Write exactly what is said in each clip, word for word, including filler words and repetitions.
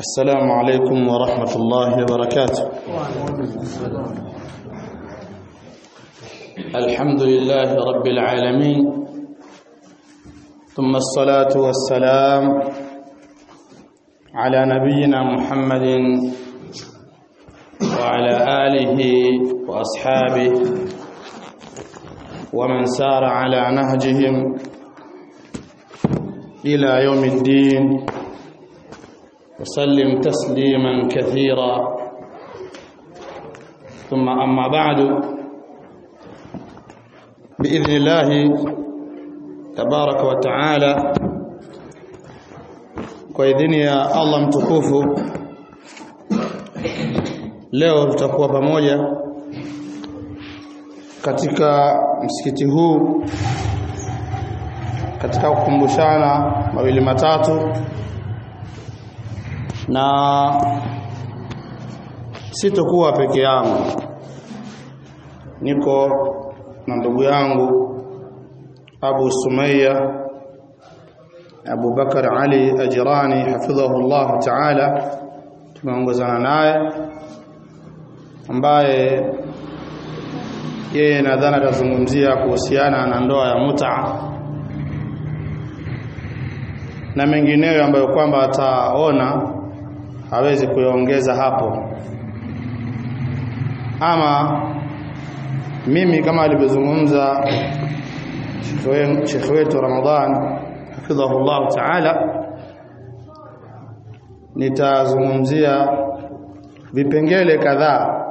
السلام عليكم ورحمة الله وبركاته. الحمد لله رب العالمين، ثم الصلاة والسلام على نبينا محمد وعلى آله وأصحابه ومن سار على نهجهم إلى يوم الدين وسلم تسليما كثيرا. ثم أما بعد، بإذن الله تبارك وتعالى kwa idhini ya Allah mtukufu, leo tutakuwa pamoja katika msikiti huu katika kukumbushana mawili matatu, na sitokuwa peke yangu, niko na ndugu yangu Abu Sumayya Abu Bakar Ali Ajirani hafidhahu Allah Ta'ala. Tumeongozana naye, ambaye yeye nadhani atazungumzia kuhusiana na ndoa ya mut'a na mengineyo ambayo kwamba ataona hawezi kuyaongeza hapo. Ama mimi kama alivyozungumza Sheikh wetu Ramadhan hafidhahu Allah Ta'ala, nitazungumzia vipengele kadhaa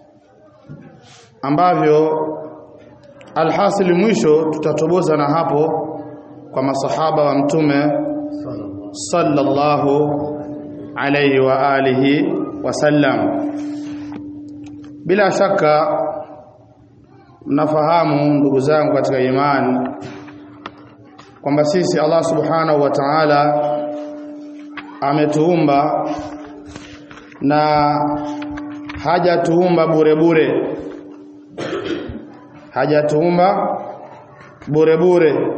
ambavyo alhasili mwisho tutatoboza na hapo kwa masahaba wa Mtume sallallahu alayhi wa alihi wasallam. Bila shaka mnafahamu ndugu zangu katika imani kwamba sisi Allah subhanahu wa ta'ala ametuumba, na hajatuumba bure bure, hajatuumba bure bure,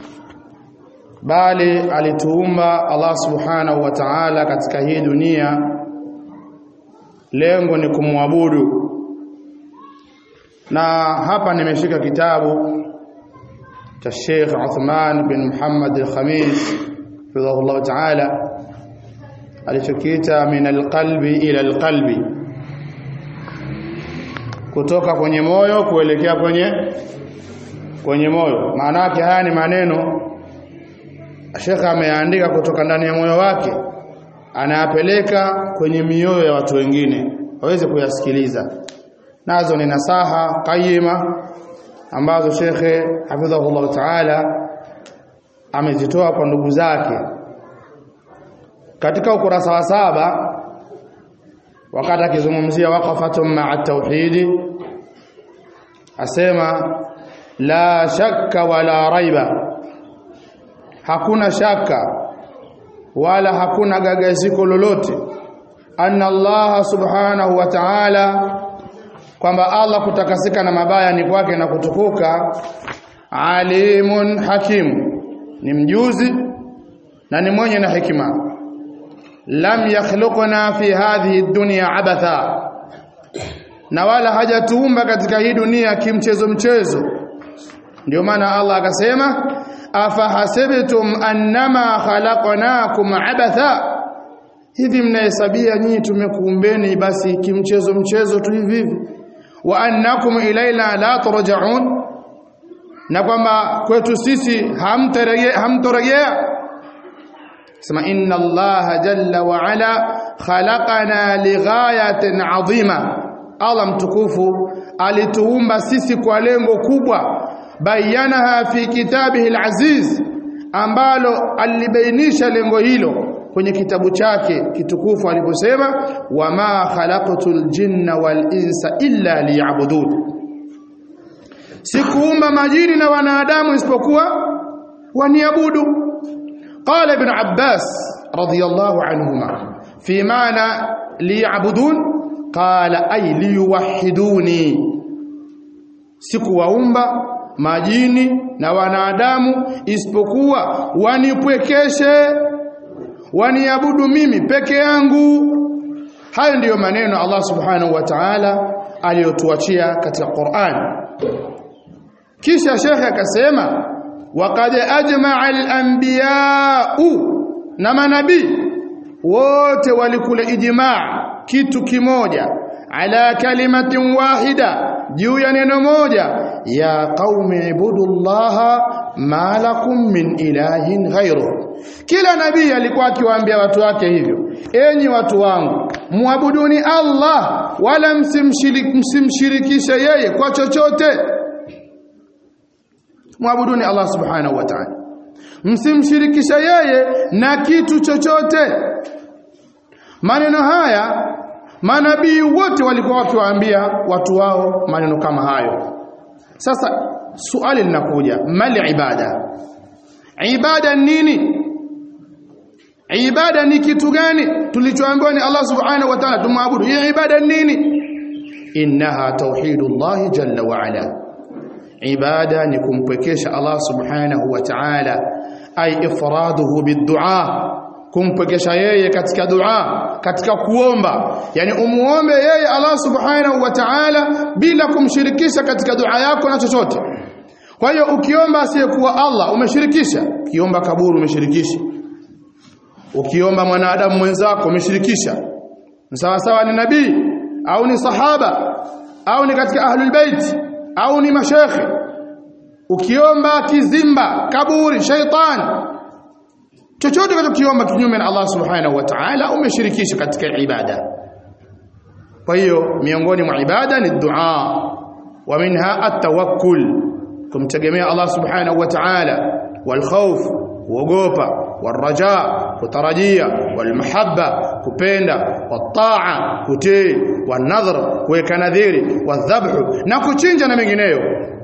bali alituumba Allah subhanahu wa ta'ala katika hii dunia, lengo ni kumwabudu. Na hapa nimeshika kitabu cha Sheikh Uthman bin Muhammad al-Khamis hafidhahu Allah Ta'ala, alichokiita min alqalbi ila alqalbi, kutoka kwenye moyo kuelekea kwenye kwenye moyo. Maana yake haya ni maneno Sheikh ameandika kutoka ndani ya moyo wake, anayapeleka kwenye mioyo ya watu wengine waweze kuyasikiliza. Nazo ni nasaha qayima ambazo Sheikh hafidhahu Allah Ta'ala amezitoa kwa ndugu zake. Katika ukurasa wa saba, wakati akizungumzia waqafatun ma'a tauhidi, asema la shakka wala raiba, hakuna shaka wala hakuna gagaziko lolote, anna Allah subhanahu wa ta'ala, kwamba Allah kutakasika na mabaya ni kwake na kutukuka, alimun hakim, ni mjuzi na ni mwenye na hikima. Lam yakhluqna fi hadhihi dunya abatha, na wala hajatuumba katika hii dunia kimchezo mchezo. Ndio maana Allah akasema afa hasibtum annama khalaqnakum abatha, hivi mnahesabia nyinyi tumekuumbeni basi kimchezo mchezo tu hivi hivi, wa annakum ilaina la turja'un, na kwamba kwetu sisi hamtarejea hamtorejea. Sema inna Allah jalla wa ala khalaqana lighayatin adhima, Allah mtukufu alituumba sisi kwa lengo kubwa. Bayanaha fi kitabihi alaziz, ambalo alibainisha lengo hilo kwenye kitabu chake kitukufu aliposema wama khalaqtul jinna wal insa illa liya'budun, sikuumba majini na wanadamu isipokuwa waniabudu. Qala ibn Abbas radiyallahu anhuma fi maana liya'budun, qala ay liyuwahhiduni, sikuwaumba majini na wanadamu isipokuwa wanipwekeshe, waniabudu mimi peke yangu. Hayo ndiyo maneno Allah subhanahu wa ta'ala aliyotuachia katika Qur'an. Kisha Sheikh akasema waqad ajma'a al-anbiya'u, na manabii wote walikula ijma' kitu kimoja, ala kalimatin wahida, juu ya neno moja, ya qaumi ibudullaha ma lakum min ilahin ghayru. Kila nabii alikuwa akiwaambia watu wake hivyo, enyi watu wangu, muabuduni Allah wala msimshiriki msimshirikishe yeye kwa chochote. Muabuduni Allah subhanahu wa ta'ala, msimshirikishe yeye na kitu chochote. Maneno haya manabii wote walikuwa wakiwaambia watu wao maneno kama hayo. Sasa swali linakuja, mali ibada? Ibada nini? Ibada ni kitu gani tulichoambiwa ni Allah subhanahu wa ta'ala tumwabudu? Hii ibada nini? Innaha tauhidullah jalla wa ala. Ibada ni kumpwekesha Allah subhanahu wa ta'ala, ay ifraduhu biddu'a, kumpwekesha yeye katika dua, katika kuomba. Yani umuombe yeye Allah subhanahu wa ta'ala bila kumshirikisha katika dua yako na chochote. Kwa hiyo ukiomba asiyekuwa Allah umeshirikisha, ukiomba kaburi umeshirikisha, ukiomba mwanadamu mwenzako umeshirikisha. Sawa sawa ni nabii au ni sahaba au ni katika ahlul bait au ni mashekhi. Ukiomba kizimba, kaburi, shaytan, chochote ukiomba kinyume na Allah subhanahu wa ta'ala umeshirikisha katika ibada. Kwa hiyo miongoni mwa ibada ni dua, wa minha at-tawakkul, kumtegemea Allah subhanahu wa ta'ala, wal khawf, kuogopa, wal raja, kutarajia, wal mahabba, kupenda, wat ta'a, kutii, wan nadhr, kuweka nadhiri, wadhabhu, na kuchinja na mengineyo.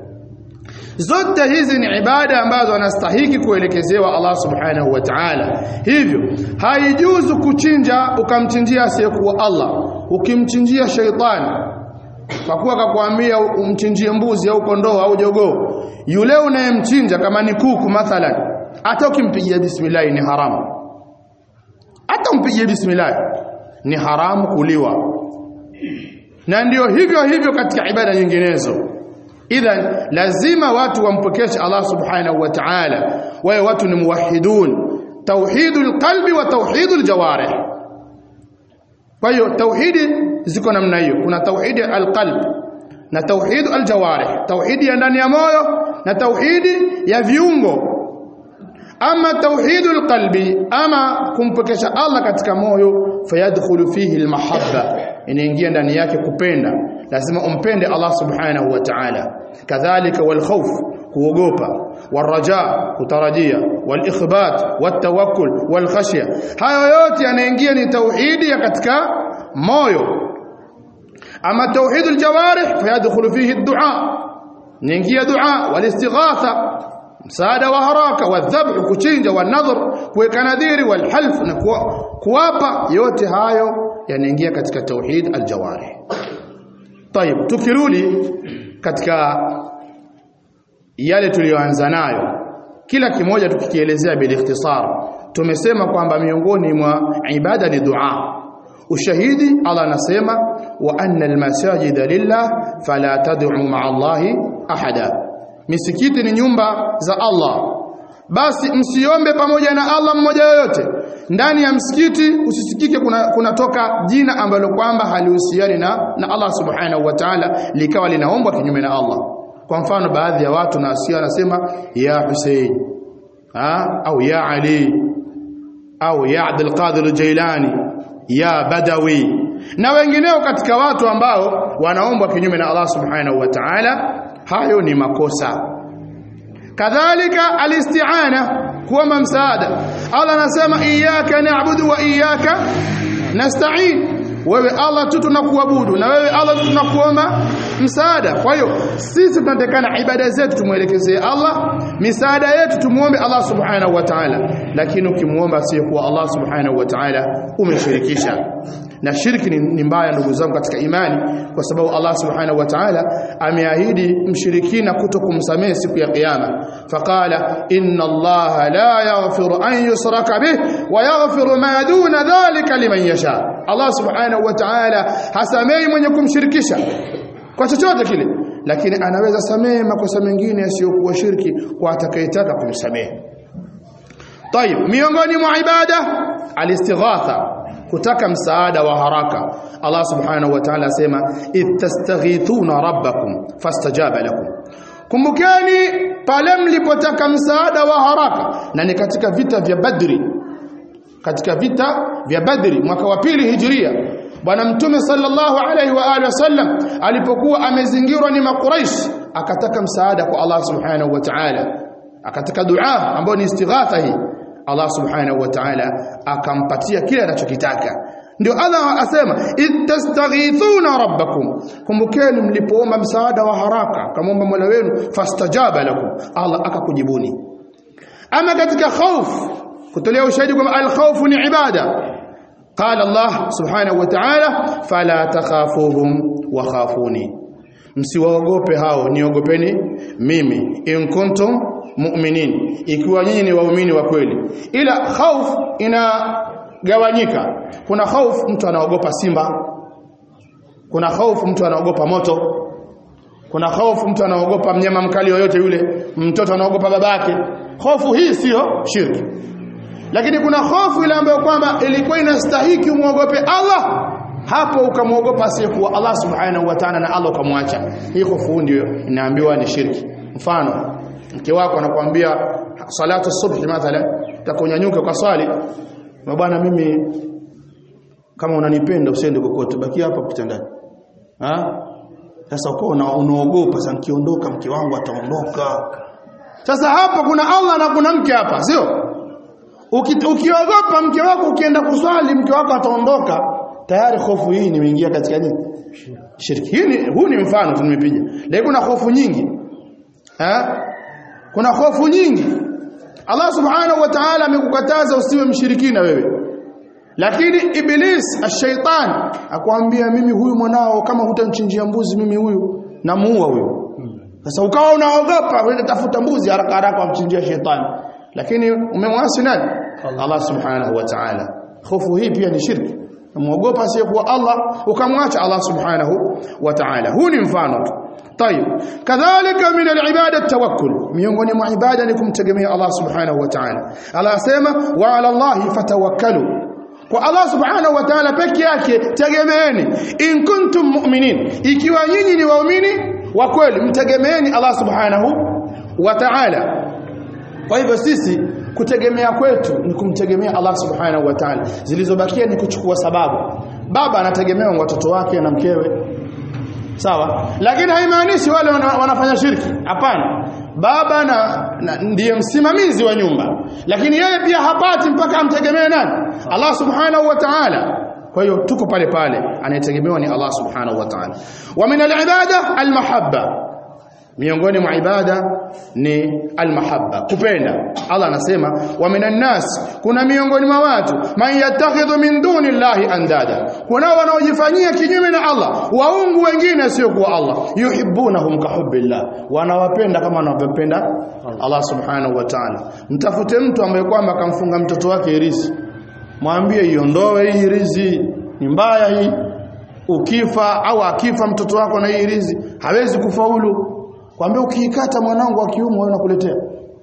Zote hizi ni ibada ambazo anastahili kuelekezewa Allah subhanahu wa ta'ala. Hivyo haijuzu kuchinja ukamchinjia asiyekuwa Allah. Ukimchinjia shaytani, kwa kuwa akakwambia umchinjie mbuzi au kondoo au jogoo, yule unayemchinja kama ni kuku mathalan, hata ukimpigia bismillah ni haramu. Hata umpigie bismillah ni haramu kuliwa. Na ndio hivyo hivyo katika ibada nyinginezo. Idhan lazima watu wampokeshe Allah subhanahu wa ta'ala, wawe watu ni muwahhidun, tauhidul qalbi wa tauhidul jawarih. Kwa hiyo tauhidi ziko namna hiyo, kuna tauhidi alqalb na tauhid aljawarih, tauhidi ya ndani ya moyo na tauhidi ya viungo. Ama tauhidul qalbi, ama kumpokesha Allah katika moyo, fayadkhulu fihi almahabba, inaingia ndani yake kupenda. Lazima umpende Allah subhanahu wa ta'ala. Kadhalika wal khawf, kuogopa, wal raja, kutarajia, wal ikhbat, wat tawakkul, wal khashya. Hayo yote yanaingia ni tauhidi ya katika moyo. Ama tauhidul jawarih fayadkhulu fihi ad-du'a, inaingia dua, wal istighatha, msaada wa haraka, wadhabh, kuchinja, wal nadhr, kuweka nadhiri, wal half, na kuapa. Yote hayo yanaingia katika tauhid al-jawarih. Tayeb, tukirudi katika yale tuliyoanza nayo, kila kimoja tukikielezea bila ikhtisar. Tumesema kwamba miongoni mwa ibada ni dua. Ushahidi, Allah anasema wa anna almasajida lillah fala tad'u ma'a Allahi ahada. Misikiti ni nyumba za Allah, basi msiombe pamoja na Allah mmoja yoyote. Ndani ya msikiti usisikike kuna kunatoka jina ambalo kwamba halihusiani na na Allah subhanahu wa ta'ala, likawa linaombwa kinyume na Allah. Kwa mfano baadhi ya watu na asio anasema ya Hussein, ha, au ya Ali, au ya Abdul Qadir al-Jailani, ya Badawi, na wengineo katika watu ambao wanaombwa kinyume na Allah subhanahu wa ta'ala. Hayo ni makosa. Kadhalika alisti'ana, kuomba msaada. Allah anasema iyyaka na'budu wa iyyaka nasta'in, wewe Allah tu tunakuabudu na wewe Allah tu tunakuomba msaada. Kwa hiyo sisi tunatakana ibada zetu tumuelekezee Allah, misaada yetu tumuombe Allah subhanahu wa ta'ala. Lakini ukimuomba asiyekuwa Allah subhanahu wa ta'ala umeshirikisha. Na shirki ni, ni mbaya ndugu zangu katika imani, kwa sababu Allah subhanahu wa ta'ala ameahidi mshirikina kutokumsamehe siku ya kiyama. Faqala inna Allah la yaghfiru an yusraka bih wa yaghfiru ma duna dhalika liman yasha. Allah subhanahu wa ta'ala hasamehi mwenye kumshirikisha kwa chochote kile, lakini anaweza samehe makosa mengine yasiyokuwa shirki kwa atakayetaka kumsamehe. Tayib, miongoni mwa ibada al-istighatha, kutaka msaada wa haraka. Allah subhanahu wa ta'ala asema ittastaghithuna rabbakum fastajaba lakum. Kumbukeni pale mlipotaka msaada wa haraka, na ni katika vita vya Badri. Katika vita vya Badri mwaka wa pili Hijria, Bwana Mtume sallallahu alayhi wa alihi wasallam alipokuwa amezingirwa ni Makuraish, akataka msaada kwa Allah subhanahu wa ta'ala, akataka dua ambayo ni istighatha hii. Allah subhanahu wa ta'ala akampatia kile anachokitaka. Ndio Allah asema ittastaghithuna rabbakum, kumbukeni mlipoomba msaada wa haraka kamomba Mola wenu, fastajaba lakum, Allah akakujibuni. Ama katika khauf, kutolea ushahidi kwamba al-khawf ni ibada, qala Allah subhanahu wa ta'ala fala takhafuhum wa khafuni, msiwaogope hao, niogopeni mimi, in kuntum mu'minin, ikiwa nyinyi ni waumini wa kweli. Ila khauf inagawanyika. Kuna khauf mtu anaogopa simba, kuna khauf mtu anaogopa moto, kuna khauf mtu anaogopa mnyama mkali yoyote yule, mtoto anaogopa babake. Hofu hii sio shirki. Lakini kuna hofu ile ambayo kwamba ilikuwa inastahiki umuogope Allah, hapo ukamwogopa asiyekuwa Allah subhanahu wa ta'ala na Allah ukamwacha. Hii hofu ndio inaambiwa ni shirki. Mfano, mke wako anakuambia salatu subhi mathalan, takonyanyuka kwa swali, bwana mimi kama unanipenda usiende kokote, baki hapa kitandani. Ha? Sasa uko unaogopa sasa nikiondoka mke wangu ataondoka. Sasa hapa kuna Allah na kuna mke hapa, sio? Ukiogopa mke wako ukienda kuswali mke wako ataondoka, tayari hofu hii imeingia katika nini? Shirki. Hii huu ni mfano tumepiga. Lakini kuna hofu nyingi. Ha? Kuna hofu nyingi. Allah subhanahu wa ta'ala amekukataza usiwe mshirikina wewe. Lakini Iblis ash-shaytan akwambia mimi huyu mwanao kama hutanchinjia mbuzi mimi huyu namuua huyu. Sasa ukawa unaogopa uende tafuta mbuzi haraka haraka umchinjia shetani. Lakini umemwasi nani? Allah subhanahu wa ta'ala. Hofu hii pia ni shirki. Muogopa asiyekuwa Allah ukamwacha Allah subhanahu wa ta'ala. Huu ni mfano tu. طيب كذلك من العباده التوكل, miongoni mwa ibada ni kumtegemea Allah subhanahu wa ta'ala. Allah asema wa ala Allah fatawakkalu, kwa Allah subhanahu wa ta'ala peke yake tegemeeni, in kuntum mu'minin, ikiwa nyinyi ni waumini wa kweli mtegemeeni Allah subhanahu wa ta'ala. Kwa hivyo sisi kutegemea kwetu ni kumtegemea Allah subhanahu wa ta'ala, zilizobakia ni kuchukua sababu. Baba anategemewa watoto wake na mkewe, sawa, lakini haimaanishi wale wanafanya shirki. Hapana, baba na, na ndiye msimamizi wa nyumba, lakini yeye pia hapati mpaka amtegemee nani? Allah subhanahu wa ta'ala. Kwa hiyo tuko pale pale, anayetegemewa ni Allah subhanahu wa ta'ala. Wa min al-ibada al-mahabba, miongoni mwa ibada ni al-mahabba, kupenda. Allah anasema wa minan nas, kuna miongoni mwa watu man yattakhidhu min duni llahi andada, kuna wanaojifanyia kinyume na Allah waungu wengine sio kwa Allah, yuhibbunahum ka hubbillah, wanawapenda kama wanavyopenda Allah subhanahu wa ta'ala. Mtafute mtu ambaye kwamba akamfunga mtoto wake irizi, mwambie iondoe hii irizi, ni mbaya hii. Ukifa au akifa mtoto wako na hii irizi hawezi kufaulu. Kwambia ukiikata mwanangu wa kiume wewe unakuletea.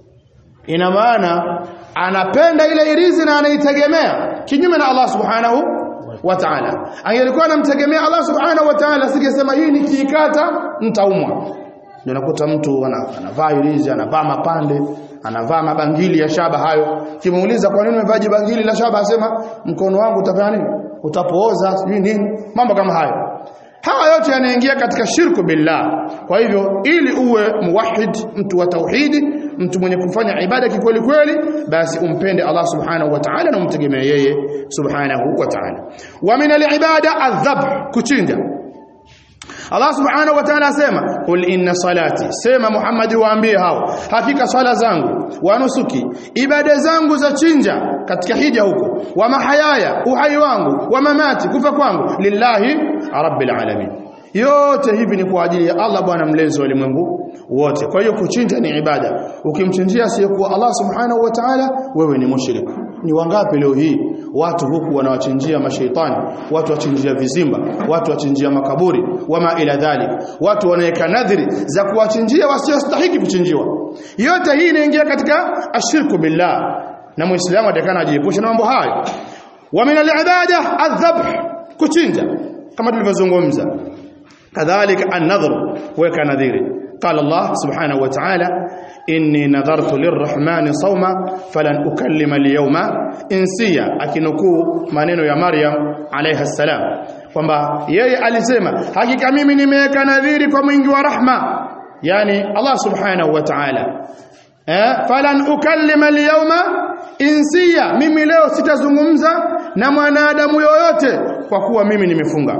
Ina maana anapenda ile irizi na anaitegemea kinyume na Allah subhanahu wa ta'ala. Angelikuwa anamtegemea Allah subhanahu wa ta'ala singesema hii nikiikata nitaumwa. Ndio nakuta mtu anavaa irizi, anavaa mapande, anavaa mabangili ya shaba hayo. Kimuuliza kwa nini umevaa bangili la shaba, asema mkono wangu utafanya nini? Utapooza, sijui nini, mambo kama hayo. Haya yote yanaingia katika shirku billah. Kwa hivyo ili uwe muwahhid, mtu wa tauhidi, mtu mwenye kufanya ibada kikweli kweli, basi umpende Allah subhanahu wa ta'ala na umtegemee yeye subhanahu wa ta'ala. Wa min al-ibada adh-dhabh, kuchinja. Allah subhanahu wa ta'ala asema qul inna salati, sema Muhammad waambie hao, hakika swala zangu, wa nusuki, ibada zangu za chinja katika hija huko, wa mahayaya, uhai wangu, wa mamati, kufa kwangu, lillahi rabbil alamin. Yote hivi ni kwa ajili ya Allah Bwana mlezi wa ulimwengu wote. Kwa hiyo kuchinja ni ibada. Ukimchinjia asiyekuwa Allah subhanahu wa ta'ala, wewe ni mushrik. Ni wangapi leo hii watu huku wanawachinjia mashaitani, watu wachinjia vizimba, watu wachinjia makaburi, wama ila dhalik, watu wanaweka nadhiri za kuwachinjia wasiostahili kuchinjiwa. Yote hii inaingia katika ashirku billah, na muislamu atakana ajiepushe na mambo hayo. Wa min al-ibada adh-dhabh, kuchinja kama tulivyozungumza. kadhalika an-nadhr, weka nadhiri. قال الله سبحانه وتعالى إني نذرت للرحمن صوما فلن أكلم اليوم إنسيا, akinukuu maneno ya Maryam alayha salam kwamba yeye alisema hakika mimi nimeweka nadhiri kwa mwingi wa rahma, yani Allah subhanahu wa ta'ala, eh falan ukallima al-yawma insiya, mimi leo sitazungumza na mwanadamu yoyote kwa kuwa mimi nimefunga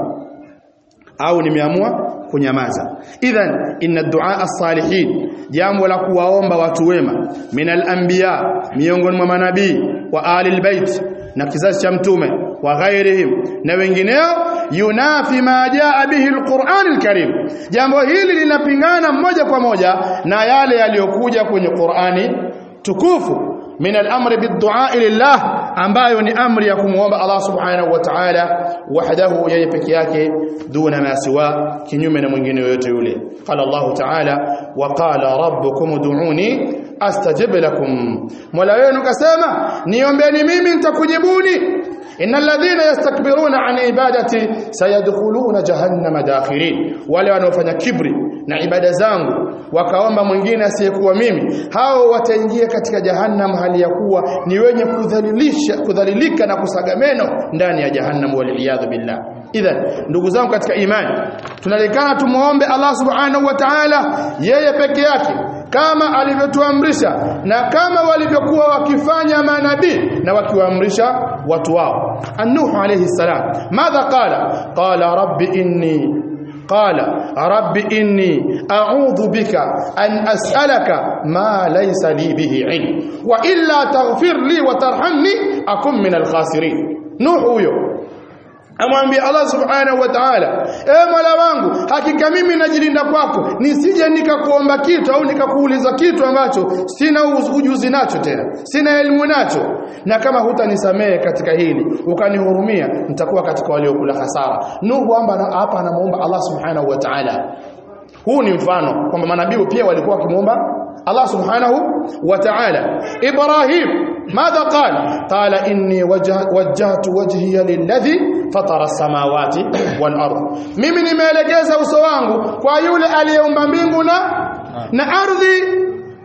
au nimeamua kunyamaza. Idhan inna du'a as-salihin, jambo la kuwaomba watu wema, minal anbiya, miongoni mwa manabii, wa alil bait, na kizazi cha mtume, wa ghairihim, na wengineo, yunafi ma jaa bihi al-Qur'an al-Karim, jambo hili linapingana moja kwa moja na yale yaliyokuja kwenye Qur'ani tukufu, min al-amri bid-du'a lillah, ambayo ni amri ya kumuomba Allah subhanahu wa ta'ala wahdahu, yeye peke yake, duna ma siwa, kinyume na mwingine yote yule. Qala Allah ta'ala wa qala rabbukum ud'uni astajib lakum, mola wenu kasema niombeni mimi nitakujibuni. innal ladhina yastakbiruna an ibadati sayadkhuluna jahannama dakhirin, wale wanaofanya kibri na ibada zangu wakaomba mwingine asiyekuwa mimi, hao wataingia katika jahannam hali ya kuwa ni wenye kudhalilisha kudhalilika na kusaga meno ndani ya jahannam, waliyadhu billah. Idhan ndugu zangu katika imani, tunalikana tumuombe Allah subhanahu wa ta'ala yeye peke yake kama alivyotuamrisha na kama walivyokuwa wakifanya manabii na wakiwaamrisha watu wao. Nuh alayhi salam madha qala qala rabbi inni qala rabbi inni a'udhu bika an as'alaka ma laysa li bihi ilm wa illa taghfir li wa tarhamni akun min al-khasirin. Nuh huyo amwambia Allah subhanahu wa ta'ala, e Mola wangu, hakika mimi najilinda kwako nisije nikakuomba kitu au nikakuuliza kitu ambacho sina ujuzi nacho, tena sina elimu nacho, na kama hutanisamehe katika hili ukanihurumia nitakuwa katika waliokula hasara. Nuhu hapa anamuomba Allah subhanahu wa ta'ala. Huu ni mfano kwamba manabii pia walikuwa wakimuomba Allah subhanahu wa ta'ala. Ibrahim madha qala qala inni wajjahtu wajhiya lilladhi fatara samawati wal ardh, mimi nimeelekeza uso wangu kwa yule aliyeumba mbingu na na ardhi,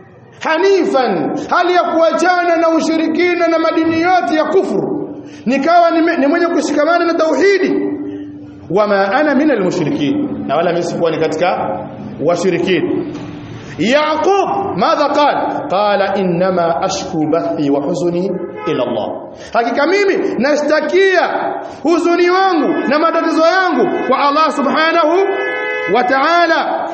hanifan, hali ya kuachana na ushirikina na madini yote ya kufuru, nikawa ni mwenye kushikamana na tauhidi. Wama ana minal mushrikin, na wala mimi sikuwa ni katika washirikina. Yaqub madha qala qala inma ashku bathi wa huzuni ila Allah, hakika mimi nashtakia huzuni wangu na matatizo yangu kwa Allah subhanahu wa ta'ala.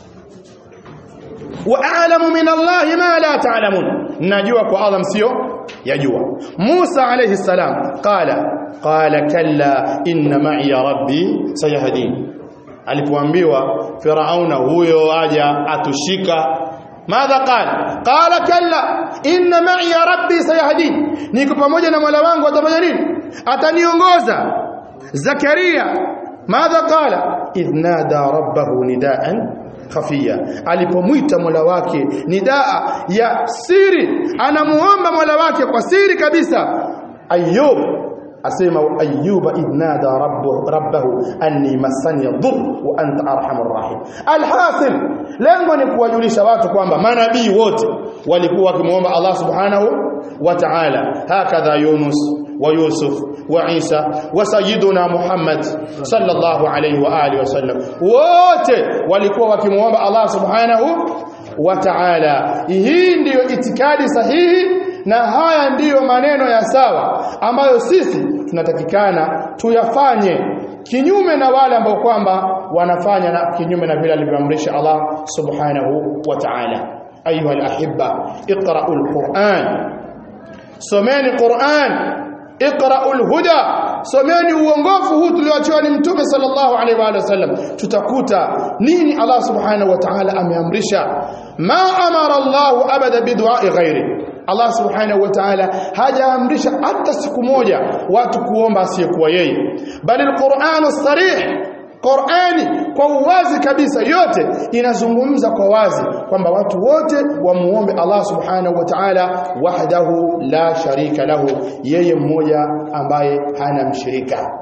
Wa a'lamu min Allah ma la ta'lamun, najua kwa Allah msio yajua. Musa alayhi salam qala qala kalla inna ma'i rabbi sayahdin, alipoambiwa Firauna huyo aja atushika, madha qala qala kalla inna ma'i rabbi sayahdin, niko pamoja na Mola wangu atafanya nini? Ataniongoza. Zakaria madha qala idh nada rabbahu nidaan khafiya, alipomwita Mola wake nidaa ya siri, anamuomba Mola wake kwa siri kabisa. Ayub asema Ayyuba idnada rabbuhu rabbahu anni massani dhurr wa anta arhamur rahim. Alhasil, lengo ni kuwajulisha watu kwamba manabii wote walikuwa wakimuomba Allah subhanahu wa ta'ala. Hakadha Yunus wa Yusuf wa Isa wa sayyiduna Muhammad sallallahu alayhi wa alihi wasallam, wote walikuwa wakimuomba Allah subhanahu wa ta'ala. Hii ndiyo itikadi sahihi na haya ndiyo maneno ya sawa ambayo sisi tunatakikana tuyafanye kinyume na wale ambao kwamba wanafanya na kinyume na vile alivyoamrisha Allah subhanahu wa ta'ala. Ayuha alahibba, iqra'u alquran, someni Qur'an, iqra'u alhuda, someni uongofu huu tulioachiwa ni Mtume sallallahu alaihi wa sallam. Tutakuta nini Allah subhanahu wa ta'ala ameamrisha. Ma amara Allah abada bidu'a ghairi, Allah subhanahu wa ta'ala hajaamrisha hata siku moja watu kuomba asiyekuwa yeye, bali alqur'anu sarih, Qur'ani kwa uwazi kabisa yote inazungumza kwa wazi kwamba watu wote wamuombe Allah subhanahu wa ta'ala wahdahu la sharika lahu, yeye mmoja ambaye hana mshirika.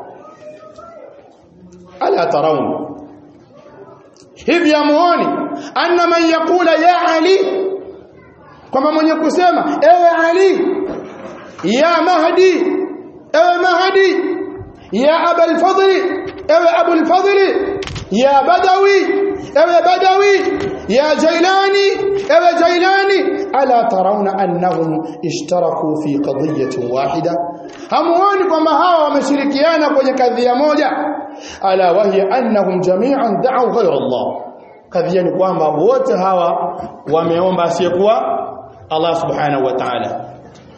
Ala tarawun, hivi yamuoni anna man yaqula ya Ali, kwamba mwenye kusema ewe Ali, ya Mahdi, ewe Mahdi, ya Abul Fadli, ewe Abul Fadli, ya Badawi, ewe Badawi, ya Jailani, ewe Jailani. Ala tarawna annahum ishtaraku fi qadiyatin wahida, hamuoni kwamba hawa wameshirikiana kwenye kadhia moja. Ala wahiya annahum jami'an da'u ghayra Allah, kadhia ni kwamba wote hawa wameomba asiyekuwa Allah subhanahu wa ta'ala.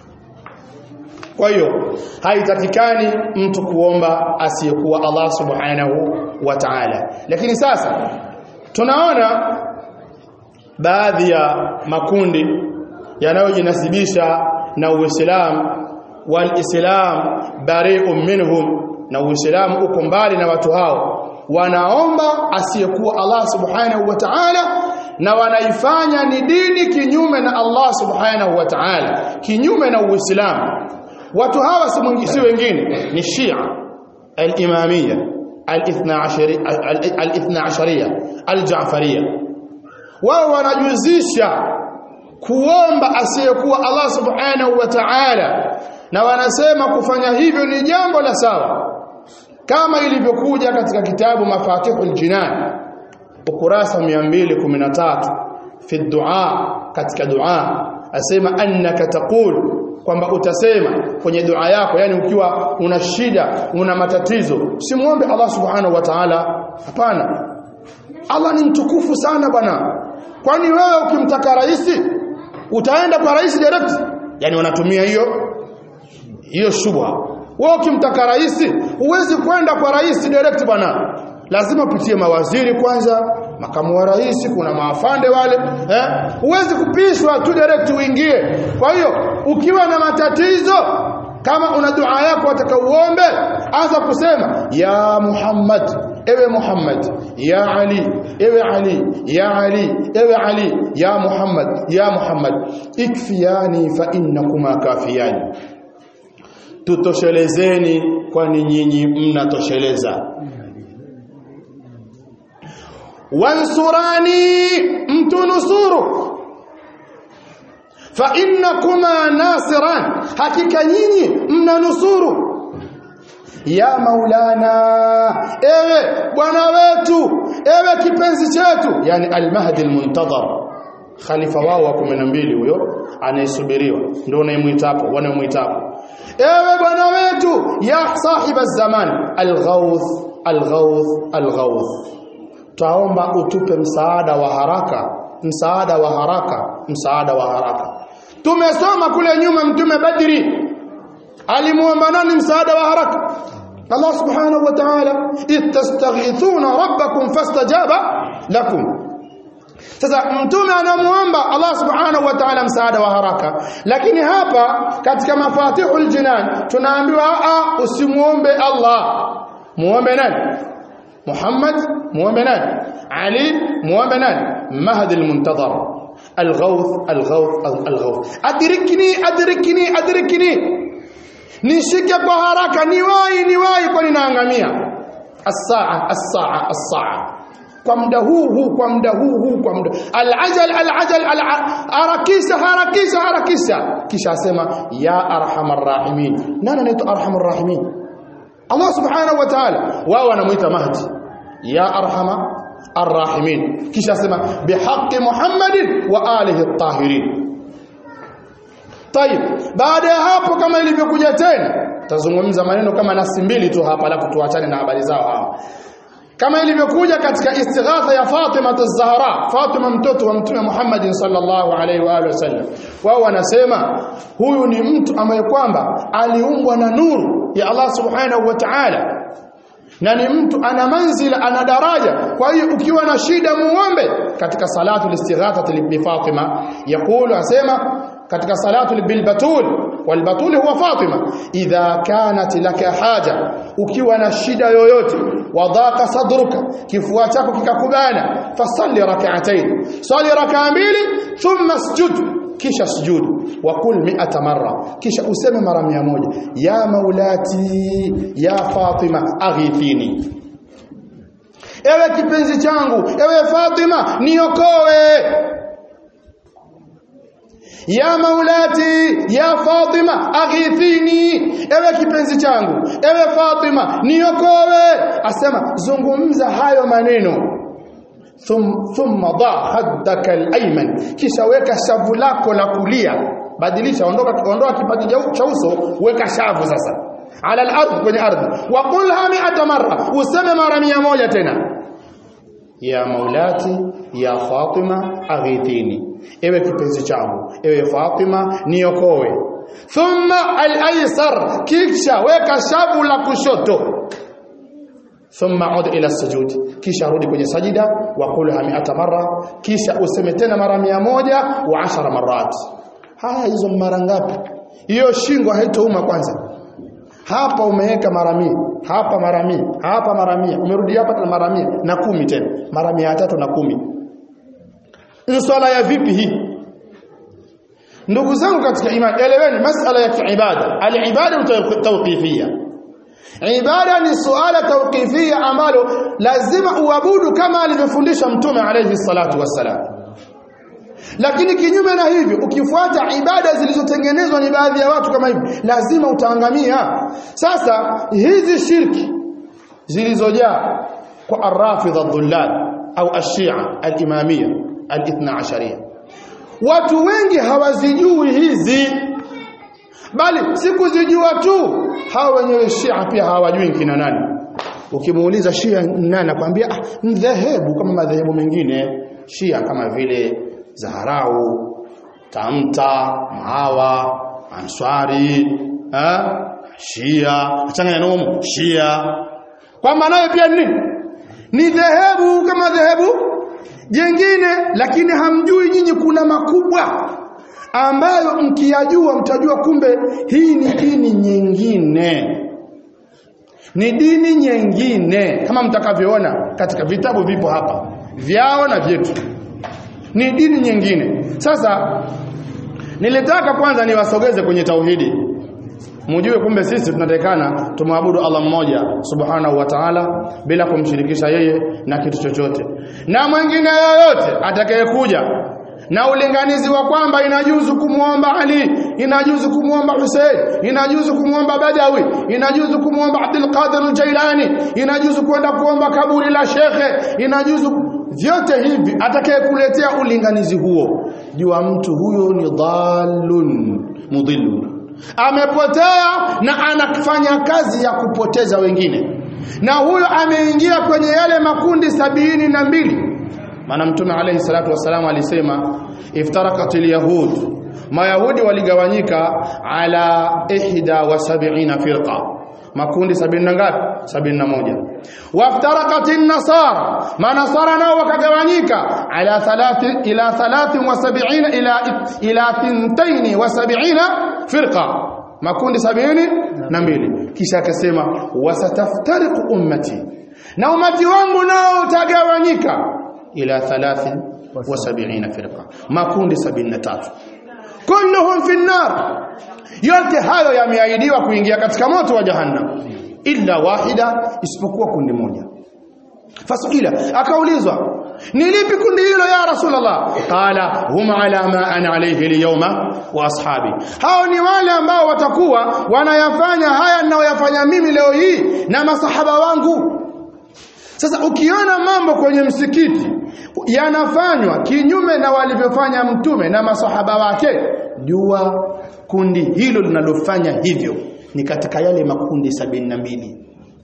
Kwa hiyo haitakikani mtu kuomba asiyekuwa Allah subhanahu wa ta'ala. Lakini sasa tunaona baadhi ya makundi yanayojinasibisha na Uislamu, wal Islam bari'un minhum, na Uislamu uko mbali na watu hao, wanaomba asiyekuwa Allah subhanahu wa ta'ala na wanaifanya ni dini kinyume na Allah subhanahu wa ta'ala, kinyume na Uislamu. Watu hawa si wengine ni Shia al-Imamiyya al-Ithna Ashariya al-Jaafariya. Wao wanajuzisha kuomba asiyekuwa Allah subhanahu wa ta'ala, na wanasema kufanya hivyo ni jambo la sawa, kama ilivyokuja katika kitabu Mafatihul Jinan ukurasa mia mbili kumi na tatu fi dua, katika dua asema annaka taqul, kwamba utasema kwenye dua yako, yani ukiwa una shida, una matatizo, usimuombe Allah subhanahu wa ta'ala. Hapana, Allah ni mtukufu sana bwana. Kwani wewe ukimtaka rais utaenda kwa rais direct? Yani wanatumia hiyo hiyo shubha. Wewe ukimtaka rais huwezi kwenda kwa rais direct bwana, lazima upitie mawaziri kwanza, makamu wa rais, kuna maafande wale, eh, huwezi kupishwa tu direct uingie. Kwa hiyo ukiwa na matatizo, kama una dua yako utakauombe, anza kusema ya Muhammad, ewe Muhammad, ya Ali, ewe Ali, ya Ali, ewe Ali, ya Muhammad, ya Muhammad, ikfiyani fa innakuma kafiyani, tutoshelezeni kwani nyinyi mnatosheleza. Wansurani, mtunusuru, fa innakuma nasiran, hakika nyinyi mnanusuru. Ya Maulana, ewe bwana wetu, ewe kipenzi chetu, yani al-Mahdi al-Muntadhar, khalifa wao wa kumi na mbili huyo anayesubiriwa, ndio wanayemuitapo wanayemuitapo ewe bwana wetu, ya sahiba zaman al-Ghawth al-Ghawth al-Ghawth, taomba utupe msaada wa haraka, msaada wa haraka, msaada wa haraka. Tumesoma kule nyuma Mtume Badri alimuomba nani msaada wa haraka? Allah subhanahu wa ta'ala, istastaghithuna rabbakum fastajaba lakum. Sasa mtume anamuomba Allah subhanahu wa ta'ala msaada wa haraka, lakini hapa katika Mafatihul Jinan tunaambiwa a usimuombe Allah, muombe nani? Muhammad, muombe nani? Ali, muombe nani? Mahdi al-Muntadhar, al-Ghawth al-Ghawth al-Ghawth. Adrikni adrikni adrikni, nishike kwa haraka, niwahi niwahi, kwa ninaangamia. As-saa as-saa as-saa, kwa muda huu huu, kwa muda huu huu, kwa muda. Al-ajal al-ajal harakisha harakisha harakisha, kisha asema ya arhamar rahimin. Nani anaitwa arhamar rahimin? Allah subhanahu wa ta'ala. Wao wanamuita Mahdi ya arhama arrahimin, kisha asema bihaqqi Muhammadin wa alihi at-tahirin. Tayib, baada ya hapo kama ilivyokuja tena tazungumza maneno kama nasi mbili tu hapa alafu tuachane na habari zao hawa. Kama ilivyokuja katika istighatha ya Fatima az-Zahra, Fatima mtoto wa Mtume Muhammad sallallahu alaihi wa alihi wasallam. Wao wanasema huyu ni mtu ambaye kwamba aliumbwa na nuru ya Allah subhanahu wa ta'ala. Na ni mtu ana manzila, ana daraja. Kwa hiyo ukiwa na shida muombe katika salatu al-istighatha li Fatima. Yakulu asema katika salatu bil batul, wal batul huwa Fatima, idha kanat laka haja, ukiwa na shida yoyote, wadhaqa sadruka, kifua chako kikakubana, fasalli rak'atayn, sali rak'a mbili, thumma sujud, kisha sujudu, wa kul mi'ata marra, kisha useme mara mia moja, ya maulati ya Fatima aghithini, ewe kipenzi changu, ewe Fatima niokoe. Ya maulati ya Fatima aghithini, ewe kipenzi changu, ewe Fatima niokoe. Asema zungumza hayo maneno. Thum, thumma dha haddaka al-ayman, kisha weka shavu lako la kulia, badilisha, ondoka ondoa kipaji cha uso, weka shavu sasa ala al-ardh, kwenye ardhi. Wa qulha mi'ata marra, useme mara mia moja tena, ya maulati ya Fatima aghithini, ewe kipenzi changu, ewe Fatima niokoe. Thumma al-aysar, kisha weka shavu la kushoto. Thumma ud ila sujud, kisha rudi kwenye sajida. Wa qulha mi'ata marra, kisha useme tena mara mia moja wa ashara marat. Haya, hizo mara ngapi? Hiyo shingo haitouma kwanza. Hapa umeweka mara mia, hapa mara mia, hapa mara mia, umerudi hapa tena mara mia na kumi tena, mara mia tatu na kumi. Ni swala ya vipi hii? Ndugu zangu katika imani, eleweni masala ya ibada. Al-ibada tawqifiyya. Ibada ni suala tawqifiyya ambalo lazima uabudu kama alivyofundisha Mtume alayhi salatu wassalam. Lakini kinyume na hivyo, ukifuata ibada zilizotengenezwa ni baadhi ya watu kama hivi, lazima utaangamia. Sasa hizi shirki zilizojaa kwa ar-rafidha ad-dhullal au ash-shi'a al-imamiyya al-ithna ashariya, watu wengi hawazijui hizi, bali sikuzijua tu, hawa wenyewe Shia pia hawajui kina nani. Ukimuuliza Shia nani, akwambia ah, mdhehebu kama madhehebu mengine. Shia kama vile Zaharau, Tamta, Mahawa, Answari, ha? Shia, achana ya nomo, Shia. Kwa maana pia nini? Ni dhehebu kama dhehebu jengine, lakini hamjui nyinyi kuna makubwa ambayo mkiyajua mtajua kumbe hii ni dini nyingine. Ni dini nyingine kama mtakavyoona katika vitabu vipo hapa vyao na vyetu. Ni dini nyingine. Sasa nilitaka kwanza niwasogeze kwenye tauhidi, mjue kumbe sisi tunatakana tumwabudu Allah mmoja subhanahu wa ta'ala bila kumshirikisha yeye na kitu chochote. Na mwingine yoyote atakayekuja na ulinganizi wa kwamba inajuzu kumuomba Ali, inajuzu kumuomba Hussein, inajuzu kumuomba Badawi, inajuzu kumuomba Abdul Qadir al-Jailani, inajuzu kwenda kuomba kaburi la shekhe, inajuzu, vyote hivi atakayekuletea ulinganizi huo, jua mtu huyo ni dhalun mudhillun, amepotea na anafanya kazi ya kupoteza wengine, na huyo ameingia kwenye yale makundi sabini na mbili. Maana Mtume alayhi salatu wasalam alisema iftaraqatil yahud, mayahudi waligawanyika ala ihda wa sab'ina firqa, makundi sabini na ngapi? sabini na moja. Waftaraqatin nasara, manasara nao wakagawanyika ala thalathi ila thalathin wa sab'ina ila ila thintain wa sab'ina firqa, makundi sabini na mbili. Kisha akasema wasataftariqu ummati, na umati wangu nao utagawanyika ila thalathi wa sab'ina firqa, makundi sabini na tatu. Kulluhum fi an-nar, yote hayo yameahidiwa kuingia katika moto wa jahannam, illa wahida, isipokuwa kundi moja. Fasuila, akaulizwa ni lipi kundi hilo ya Rasulullah? Qala hum ala ma ana alayhi al-yawma wa ashabi, hao ni wale ambao watakuwa wanayafanya haya ninayoyafanya mimi leo hii na masahaba wangu. Sasa ukiona mambo kwenye msikiti yanafanywa kinyume na walivyofanya Mtume na masahaba wake, jua kundi hilo linalofanya hivyo ni katika yale makundi sabini na mbili.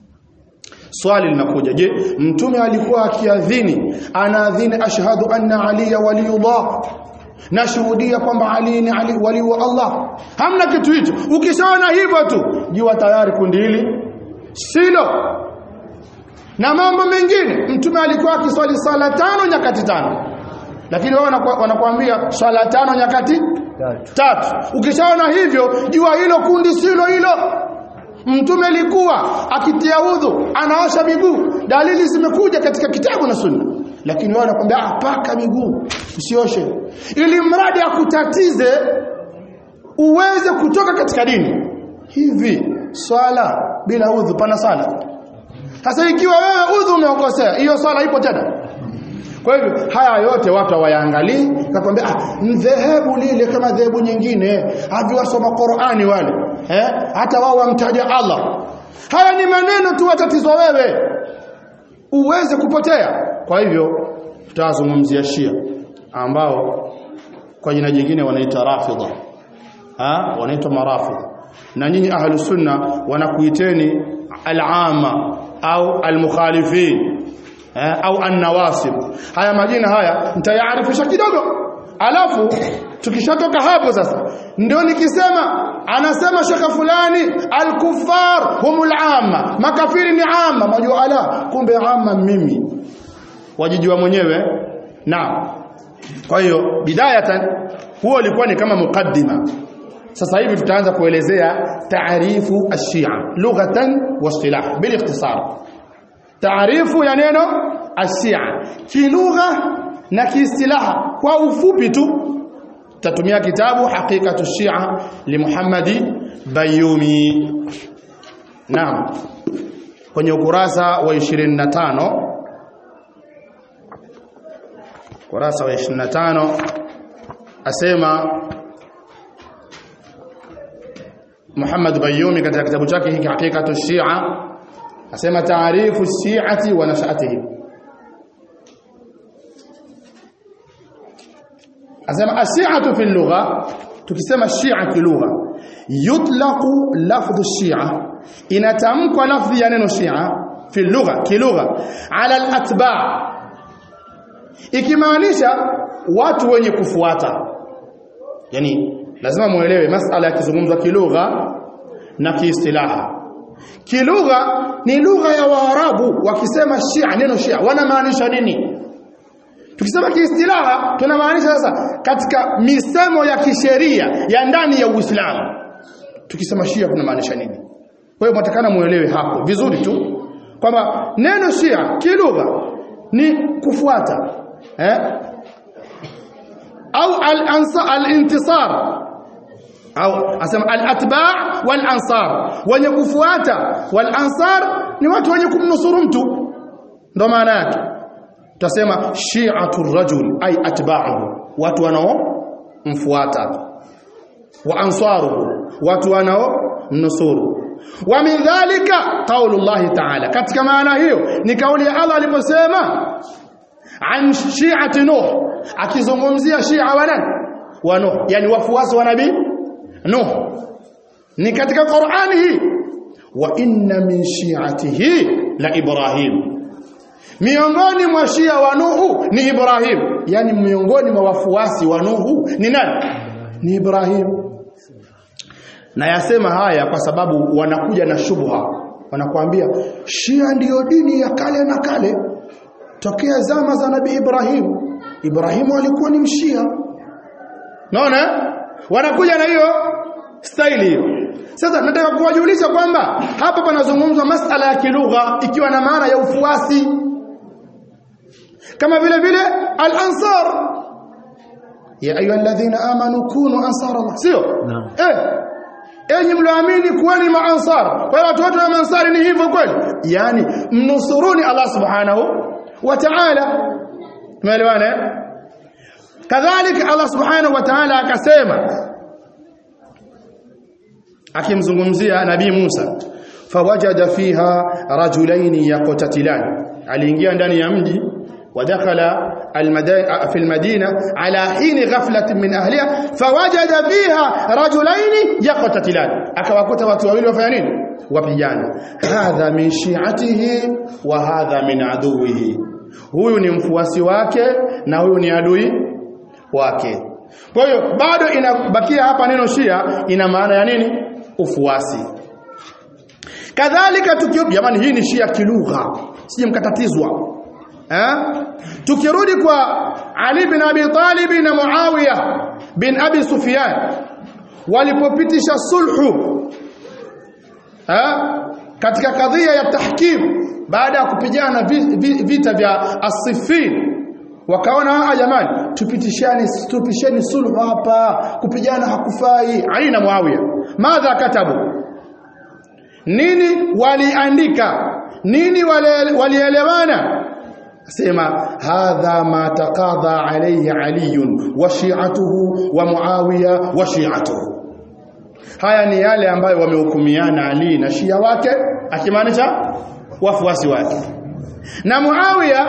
Swali linakuja, je, mtume alikuwa akiadhini anaadhini ashhadu anna aliya waliyullah, nashuhudia kwamba Ali ni Ali wali wa Allah? Hamna kitu hicho. Ukishaona hivyo tu jua tayari kundi hili silo. Na mambo mengine, mtume alikuwa akiswali sala tano nyakati tano, lakini wao wanakuambia swala tano nyakati tatu. Tatu. Ukishaona hivyo jua hilo kundi silo hilo. Mtume alikuwa akitia udhu anaosha miguu, dalili zimekuja katika kitabu na sunna, lakini wao wanakuambia ah, paka miguu usioshe, ili mradi akutatize uweze kutoka katika dini. Hivi swala bila udhu pana sala? Sasa ikiwa wewe udhu umeokosea, hiyo swala ipo tena? Kwa hivyo haya yote watu wayaangalie, nakwambia ah, dhehebu lile kama dhehebu nyingine, haviwasoma Qur'ani wale, eh hata wao wamtaja Allah. Haya ni maneno tu, watatizwa wewe uweze kupotea. Kwa hivyo tutazungumzia Shia ambao kwa jina jingine wanaita Rafidha, ah wanaitwa Marafidha, na nyinyi ahlus sunna wanakuiteni al-amma au al-mukhalifin eh, au an-nawasib. Haya majina haya nitayaarifisha kidogo, alafu tukishatoka hapo sasa ndio nikisema anasema shaka fulani al-kuffar humul amma, makafiri ni amma, majua ala, kumbe amma mimi wajijua mwenyewe. Na kwa hiyo bidayatan huo ulikuwa ni kama mukaddima. Sasa hivi tutaanza kuelezea taarifu ash-Shia lughatan wa istilah bil ikhtisar. Taarifu ya neno ash-Shia kilugha na kiistilaha kwa ufupi tu. Tutatumia kitabu Haqiqatu Shia li Muhammad Bayyumi. Naam, kwenye ukurasa wa ishirini na tano, ukurasa wa ishirini na tano asema Muhammad Bayyumi katika kitabu chake hiki Haqiqatu Shia, asema taarifu Shi'ati wa nashatihi. Asema ash-Shi'atu fi lugha, tukisema Shia kilugha, yutlaqu lafdhu Shia, inatamkwa lafdhi ya neno Shia fi lugha kilugha ala al-atba', ikimaanisha watu wenye kufuata. Yani lazima muelewe masala ya kizungumzwa kilugha na kiistilaha. Kilugha ni lugha ya Waarabu, wakisema Shia, neno Shia wanamaanisha nini? Tukisema kiistilaha tunamaanisha sasa katika misemo ya kisheria ya ndani ya Uislamu, tukisema Shia tunamaanisha nini? Kwa hiyo mtakana muelewe hapo vizuri tu kwamba neno Shia kilugha ni kufuata, eh au al-ansar al-intisar, au asema al-atba' wal-ansar, wenye kufuata, wal-ansar ni watu wenye kumnusuru mtu, ndo maana yake. Tutasema shi'atu rajul ay atba'uhu, watu wanao mfuata, wa ansaruhu, watu wanao mnusuru. Wa min dhalika qaulullah ta'ala, katika maana hiyo ni kauli ya Allah aliposema an shi'ati Nuh, akizungumzia Shia wa nani? Wa Nuh, yani wafuasi wa nabii Nuh, ni katika Qur'ani hii. Wa inna min shi'atihi la Ibrahim, miongoni mwa Shia wa Nuh ni Ibrahim, yani miongoni mwa wafuasi wa Nuh ni nani? Ni Ibrahim. Na yasema haya kwa sababu wanakuja na shubha, wanakuambia Shia ndiyo dini ya kale na kale tokea zama za Nabii Ibrahim. Ibrahim alikuwa ni mshia. Naona wanakuja na hiyo style hiyo. Sasa nataka kuwajulisha kwamba hapa panazungumzwa masala ya kilugha ikiwa na maana ya ufuasi, kama vile vile al-ansar, ya ayyuhalladhina amanu kunu ansar Allah, sio no. eh enyi mlioamini kuweni maansar. Kwa hiyo watu wote wa maansari ni hivyo kweli, yani mnusuruni Allah subhanahu wa ta'ala. Tumeelewana? Kadhalika Allah subhanahu wa ta'ala akasema akimzungumzia Nabii Musa, fawajada fiha rajulaini yaqtatilan, aliingia ndani ya mji, wadakhala المدينة في المدينة على حين غفلة من أهلها فوجد فيها رجلين يقتتلان akawakuta watu wawili wafanya nini wapigana hadha min shi'atihi wa hadha min aduwihi huyu ni mfuasi wake na huyu ni adui wake kwa hiyo bado inabakia hapa neno Shia ina maana ya nini ufuasi kadhalika tukio jamani hii ni Shia kilugha sije mkatatizwa eh tukirudi kwa Ali bin Abi Talib na Muawiya bin Abi Sufyan walipopitisha sulhu eh katika kadhia ya tahkim baada ya kupigana vita vya as-Siffin wakaona ah jamani tupitishane tupisheni sulhu hapa kupigana hakufai Ali na Muawiya madha katabu nini waliandika nini walielewana sema hadha ma taqadha alayhi Ali wa shi'atuhu wa Muawiya wa shi'atuhu haya ni yale ambayo wamehukumiana Ali na Shia wake akimaanisha wafuasi wake na Muawiya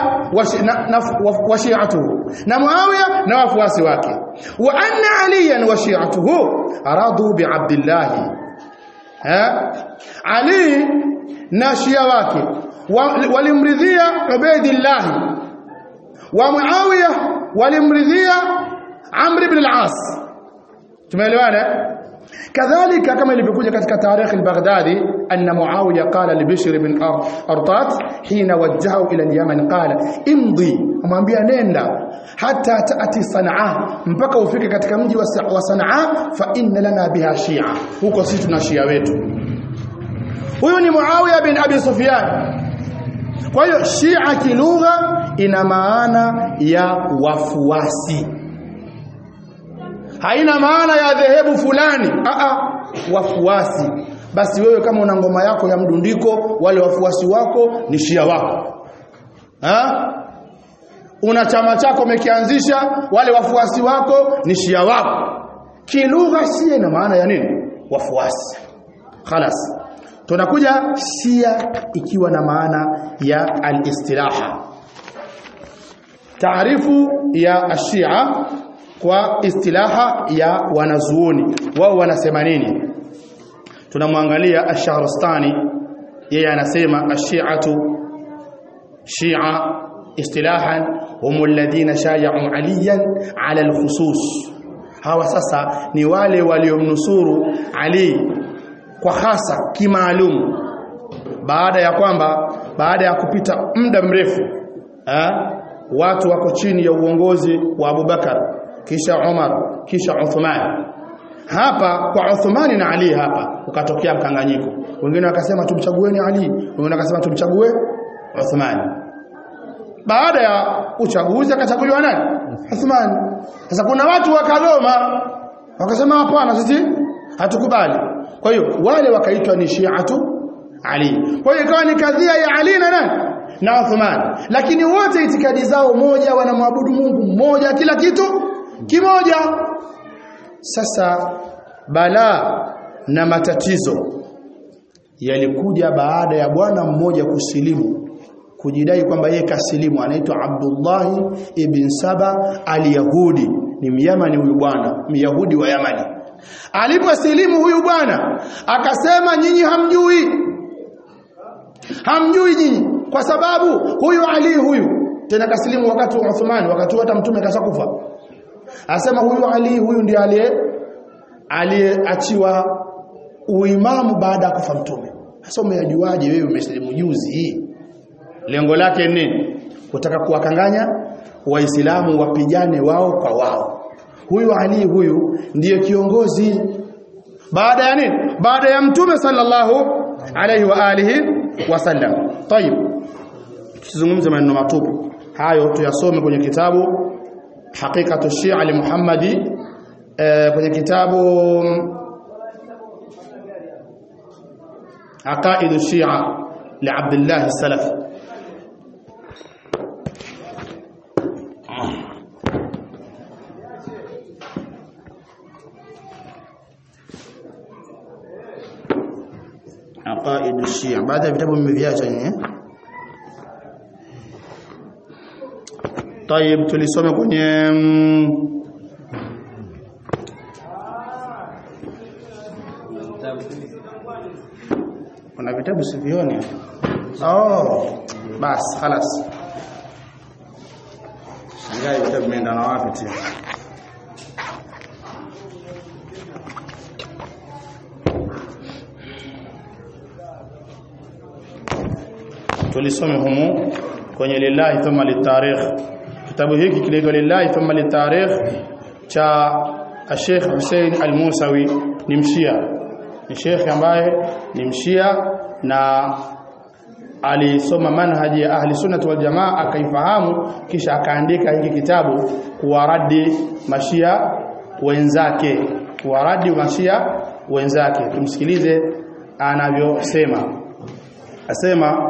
wa shi'atuhu na Muawiya na wafuasi wake wa anna aliyan wa shi'atuhu aradu bi Abdullah ha Ali na Shia wake walimridhia Ubaydillah wa Muawiya walimridhia Amr ibn al-As tumeelewana kadhalika kama ilivyokuja katika tarikh al-Baghdadi anna Muawiya qala li Bishr ibn Artat hina wajjahu ila al-Yaman qala imdi amwambia nenda hata taati Sanaa mpaka ufike katika mji wa Sanaa fa inna lana biha Shia huko sisi tuna Shia wetu huyu ni Muawiya bin Abi Sufyan kwa hiyo Shia kilugha ina maana ya wafuasi haina maana ya dhehebu fulani a a wafuasi basi wewe kama una ngoma yako ya mdundiko wale wafuasi wako ni Shia wako ha una chama chako umekianzisha wale wafuasi wako ni Shia wako kilugha Shia ina maana ya nini wafuasi خلاص tunakuja Shia ikiwa na maana ya al-istilaha taarifu ya ashia kwa istilaha ya wanazuoni wao wanasema nini tunamwangalia Ash-Shahrastani yeye anasema ash-shi'atu shi'a istilahan hum alladhina shay'u aliyan 'ala al-khusus hawa sasa ni wale waliomnusuru Ali kwa hasa kimaalum baada ya kwamba baada ya kupita muda mrefu eh watu wako chini ya uongozi wa Abubakar kisha Umar kisha Uthman hapa kwa Uthman na Ali hapa ukatokea mkanganyiko wengine wakasema tumchagueni Ali wengine wakasema tumchague Uthman baada ya uchaguzi akachaguliwa nani Uthman sasa kuna watu wakagoma wakasema hapana sisi hatukubali kwa hiyo wale wakaitwa ni Shi'atu Ali kwa hiyo ikawa ni kadhia ya Ali na nani na Uthman lakini wote itikadi zao moja wanamwabudu Mungu mmoja kila kitu kimoja sasa bala na matatizo yalikuja baada ya bwana mmoja kusilimu kujidai kwamba yeye kasilimu anaitwa Abdullah ibn Saba al-Yahudi ni Myamani huyu bwana Myahudi wa Yamani aliposilimu huyu bwana akasema nyinyi hamjui hamjui nyinyi kwa sababu huyu Ali huyu tena kasilimu wakati wa Uthman wakati hata mtume kashakufa asema huyu Ali huyu ndiye aliye aliyeachiwa uimamu baada ya kufa mtume sasa umeyajuaje wewe umesilimu juzi hii lengo lake nini kutaka kuwakanganya waislamu wapigane wao kwa wao huyu Ali huyu ndiye kiongozi baada ya nini baada ya mtume sallallahu alayhi wa alihi wasallam tayib tuzungumze maneno matupu hayo tuyasome kwenye kitabu Haqiqatu Shia li Muhammadi eh, kwenye kitabu Aqaidu Shia li Abdullah Salafi Aqaidu Shia baada ya vitabu mmeviacha nini Tayeb, tulisome kwenye kuna vitabu sivioni. Oh, bas, خلاص. Ngai vitabu vimeenda na wapi tena? Tulisome humu kwenye lillahi thumma litarikh. Kitabu hiki kinaitwa lillahi thumma litarikh cha Sheikh Hussein Al-Musawi, ni mshia. Ni Sheikh ambaye ni mshia na alisoma manhaji ya ahli sunnah wal jamaa akaifahamu, kisha akaandika hiki kitabu kuwaradi mashia wenzake, kuwaradi mashia wenzake. Tumsikilize anavyosema. Asema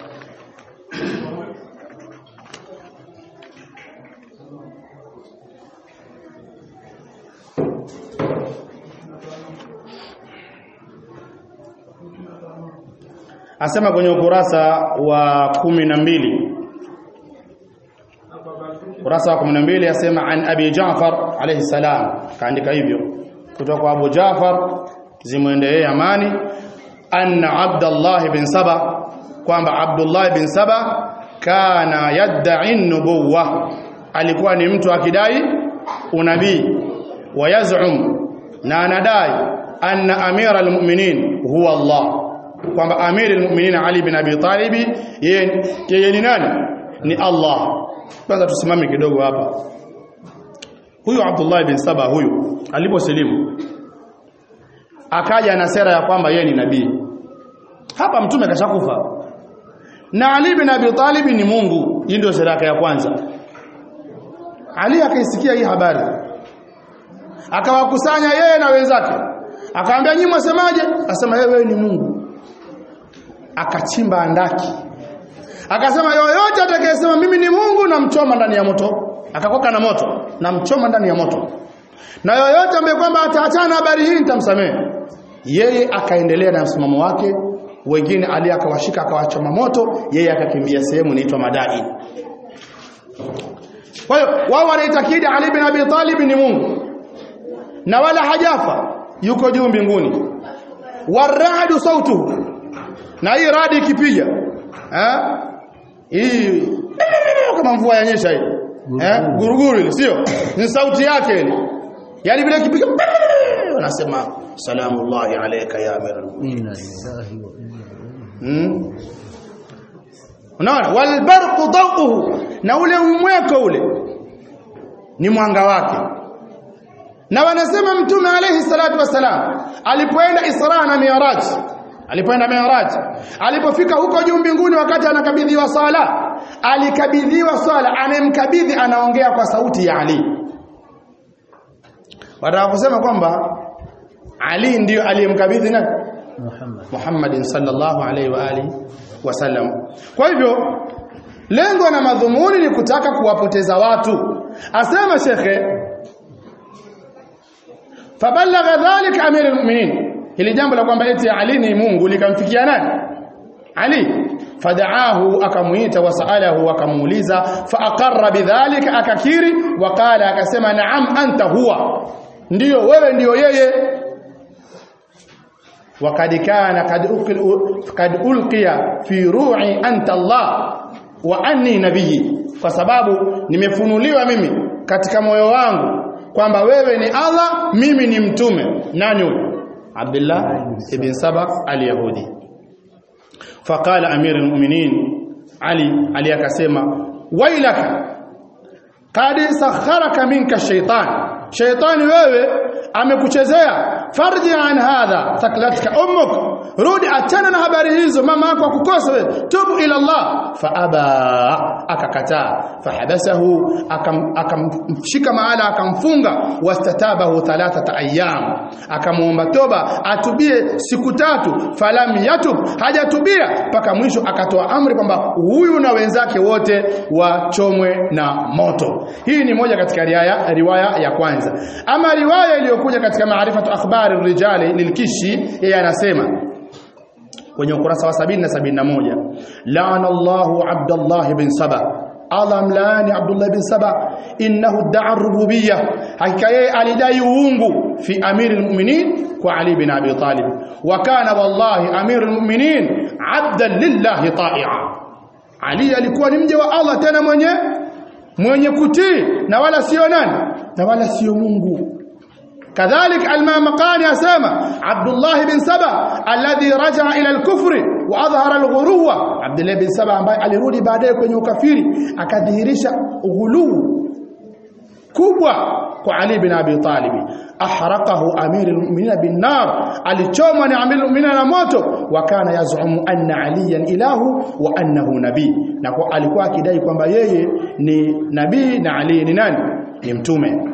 Asema kwenye ukurasa wa kumi na mbili, ukurasa wa kumi na mbili asema an Abi Ja'far alayhi salam, kaandika hivyo kutoka kwa Abu Ja'far zimuendelee amani, anna Abdullah bin Saba, kwamba Abdullah bin Saba kana yad'i nubuwah, alikuwa ni mtu akidai unabii, wa yaz'um, na anadai anna amira almu'minin huwa Allah, kwamba amiri almu'minin Ali bin Abi Talib yeye ni nani? Ni Allah. Kwanza tusimame kidogo hapa. Huyu Abdullah bin Saba huyu aliposilimu akaja na sera ya kwamba yeye ni nabii. Hapa mtume kashakufa na Ali bin Abi Talib ni Mungu. Hii ndio sera yake ya kwanza. Ali akaisikia hii habari, akawakusanya yeye na wenzake, akaambia nyinyi msemaje? Asema yeye ni Mungu. Akachimba andaki, akasema yoyote atakayesema mimi ni Mungu na mchoma ndani ya moto, akakoka na moto na mchoma ndani ya moto, na yoyote ambaye kwamba ataachana habari hii nitamsamehe. Yeye akaendelea na msimamo wake, wengine Ali akawashika akawachoma moto, yeye akakimbia sehemu inaitwa Madai. Kwa hiyo wao wanaitakidi Ali bin Abi Talib ni Mungu na wala hajafa, yuko juu mbinguni. Waradu sautu, na hii radi ikipiga eh hii kama mvua yanyesha hii eh guruguru ile sio, ni sauti yake ile, yani vile ikipiga wanasema salamullahi alayka ya amiral mu'minin. Hmm. Unaona, wal barqu dawuhu, na ule umweko ule ni mwanga wake. Na wanasema mtume alayhi salatu wasalam alipoenda Isra na Mi'raj, alipoenda Mi'raj, alipofika huko juu mbinguni, wakati anakabidhiwa sala, alikabidhiwa sala, anemkabidhi anaongea kwa sauti ya Ali. Wanataka kusema kwamba Ali ndio aliyemkabidhi nani? Muhammad Muhammad sallallahu alaihi wa alihi wasallam. Kwa hivyo lengo na madhumuni ni kutaka kuwapoteza watu. Asema shekhe, fabalagha dhalika amir almu'minin, hili jambo la kwamba eti Ali ni Mungu likamfikia nani? Ali. Fadaahu, akamuita, wasalahu, akamuuliza, faaqarra bidhalika, akakiri, waqala, akasema naam anta huwa, ndio wewe, ndio yeye. Waqad kana qad ulqiya fi ru'i anta Allah wa anni nabiyyi, kwa sababu nimefunuliwa mimi katika moyo wangu kwamba wewe ni Allah, mimi ni mtume. Nani huyo? Abdullah ibn Saba al-Yahudi. Faqala amir al-mu'minin Ali, Ali akasema, wailaka qad sakharaka minka shaytan, shaytani wewe amekuchezea. Farji an hadha thaklatka ummuk, rudi achana na habari hizo, mama yako akukosa wewe, tubu ila Allah. Fa aba, akakataa. Fahabasahu, akamshika mahala akamfunga. Wastatabahu thalathata ayyam, akamuomba toba atubie siku tatu. Falam yatub, hajatubia mpaka mwisho akatoa amri kwamba huyu na wenzake wote wachomwe na moto. Hii ni moja katika riwaya riwaya ya kwanza. Ama riwaya iliyokuja katika maarifatu akhbari rijali lilkishi, yeye anasema kwenye ukurasa wa sabini na sabini na moja, laana Allahu Abdullah bin Saba, Allah mlaani Abdullah bin Saba innahu da'a rububiyyah hakika yeye alidai uungu fi amiril mu'minin kwa Ali bin Abi Talib wa kana wallahi amirul mu'minin 'abdan lillahi ta'i'a Ali alikuwa ni mja wa Allah tena mwenye mwenye kutii na wala sio nani na wala sio Mungu. كذلك المامقاني أسامة عبد الله بن سبا الذي رجع إلى الكفر وأظهر الغلو عبد الله بن سبا ambaye alirudi baadaye kwenye ukafiri akadhihirisha ghulu kubwa kwa Ali bin Abi Talib ahraqahu amirul mu'minin bin nar alichomwa ni amirul mu'minin na moto wa kana yaz'umu anna aliyan ilahu wa annahu nabii na kwa alikuwa akidai kwamba yeye ni nabii na Ali ni nani ni mtume.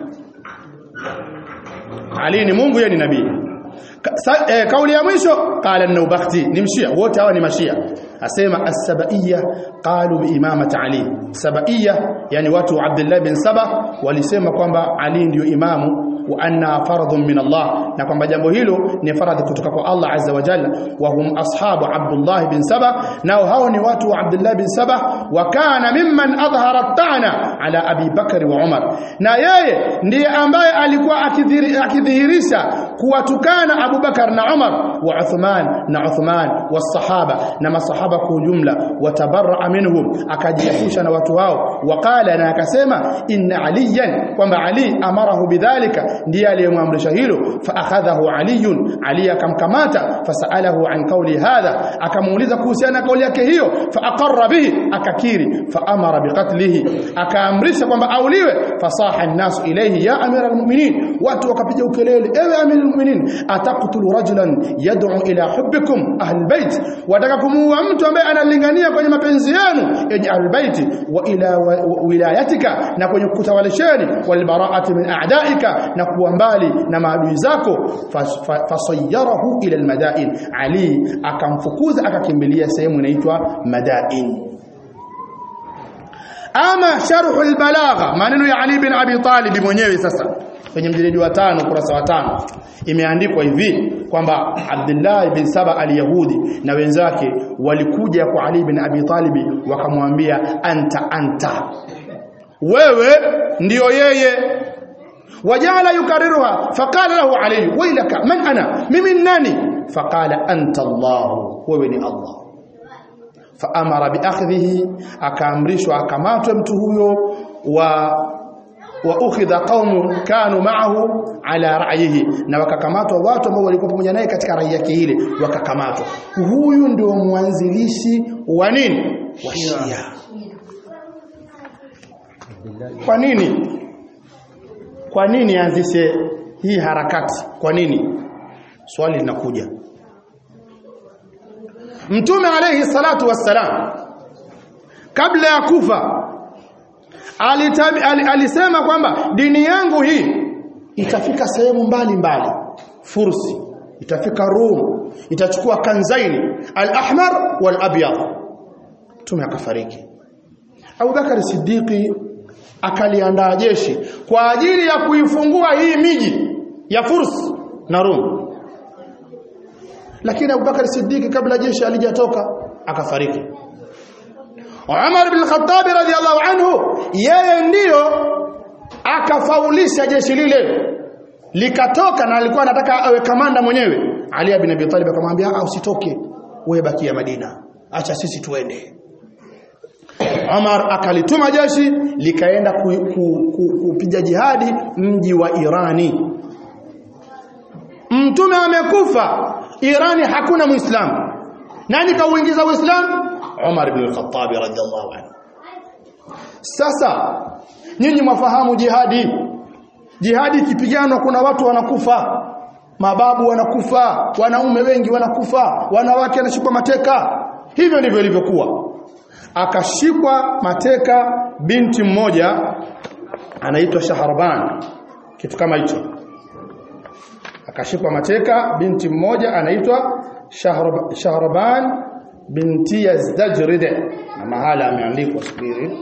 Ali ni Mungu yeye ni nabii. Ka, eh, kauli ya mwisho qala an-Nawabakhti ni mshia wote hawa ni mashia asema as-Sabaiyya qalu bi imamati Ali. Sabaiyya yani watu wa Abdullah bin Saba walisema kwamba Ali ndio imamu wa anna faradhun min Allah na kwamba jambo hilo ni faradhi kutoka kwa Allah azza wa jalla wa hum ashabu Abdullah bin Saba nao hao ni watu wa Abdullah bin Saba wa kana mimman adhhara at-ta'na ala Abi Bakr wa Umar na yeye ndiye ambaye alikuwa akidhihirisha kuwatukana Abu Bakar na Umar wa Uthman na Uthman wasahaba na masahaba kwa ujumla watabarra minhum akajiepusha na watu hao waqala na akasema inna aliyan kwamba Ali amarahu bidhalika ndiye aliyemwamrisha hilo fa akhadhahu aliyun Ali akamkamata fasalahu an qawli hadha akamuuliza kuhusiana na kauli yake hiyo fa aqarra bihi akakiri fa amara biqatlihi akaamrisha kwamba auliwe fasaha an-nas ilayhi ya amira al-mu'minin watu wakapiga ukelele ewe amira al-mu'minin ataqtulu rajulan yad'u ila hubbikum ahlul bait wataka kumuua mtu ambaye analingania kwenye mapenzi yenu yenye ahlul bait wa ila wilayatika na kwenye kutawalisheni wal bara'ati min a'daika na kuwa mbali na maadui zako fasayyarahu ila almadain Ali akamfukuza akakimbilia sehemu inaitwa Madain. Ama sharh albalagha maneno ya Ali bin Abi Talib mwenyewe sasa kwenye mjilidi wa tano kurasa wa tano imeandikwa hivi kwamba Abdullah bin Saba al-Yahudi na wenzake walikuja kwa Ali bin Abi Talib wakamwambia anta anta wewe ndio yeye wajala yukariruha faqala lahu Ali wailaka man ana mimi nani faqala anta Allah wewe ni Allah faamara biakhdhihi akaamrishwa akamatwe mtu huyo wa wa ukhidha qaumu kanu ma'ahu ala ra'yihi na wakakamatwa watu ambao walikuwa pamoja naye katika rai yake ile wakakamatwa. Huyu ndio mwanzilishi wa nini wa Shia. Kwa nini kwa nini anzishe hii harakati kwa nini swali linakuja. Mtume alayhi salatu wassalam kabla ya kufa Alitabi, al, alisema kwamba dini yangu hii itafika sehemu mbali mbali Fursi itafika Rum itachukua Kanzaini al-ahmar wal-abyad Mtume akafariki. Abu Bakar Siddiqi akaliandaa jeshi kwa ajili ya kuifungua hii miji ya Furs na Rum lakini Abu Bakar Siddiqi kabla jeshi alijatoka akafariki. Umar bin Khattab radhiyallahu anhu yeye ndio akafaulisha jeshi lile likatoka na alikuwa anataka awe kamanda mwenyewe. Ali bin Abi Talib akamwambia ah usitoke wewe bakia Madina acha sisi tuende. Umar akalituma jeshi likaenda kupiga ku, ku, ku, jihadi mji wa Irani. Mtume amekufa Irani hakuna muislamu. Nani kauingiza Uislamu? Umar ibn al-Khattab radhiyallahu anhu. Sasa nyinyi mwafahamu jihadi. Jihadi kipiganwa kuna watu wanakufa. Mababu wanakufa, wanaume wengi wanakufa, wanawake wanashikwa mateka. Hivyo ndivyo ilivyokuwa. Akashikwa mateka binti mmoja anaitwa Shaharban. Kitu kama hicho. Akashikwa mateka binti mmoja anaitwa Shaharban binti Yazdajride na mahala ameandikwa subiri.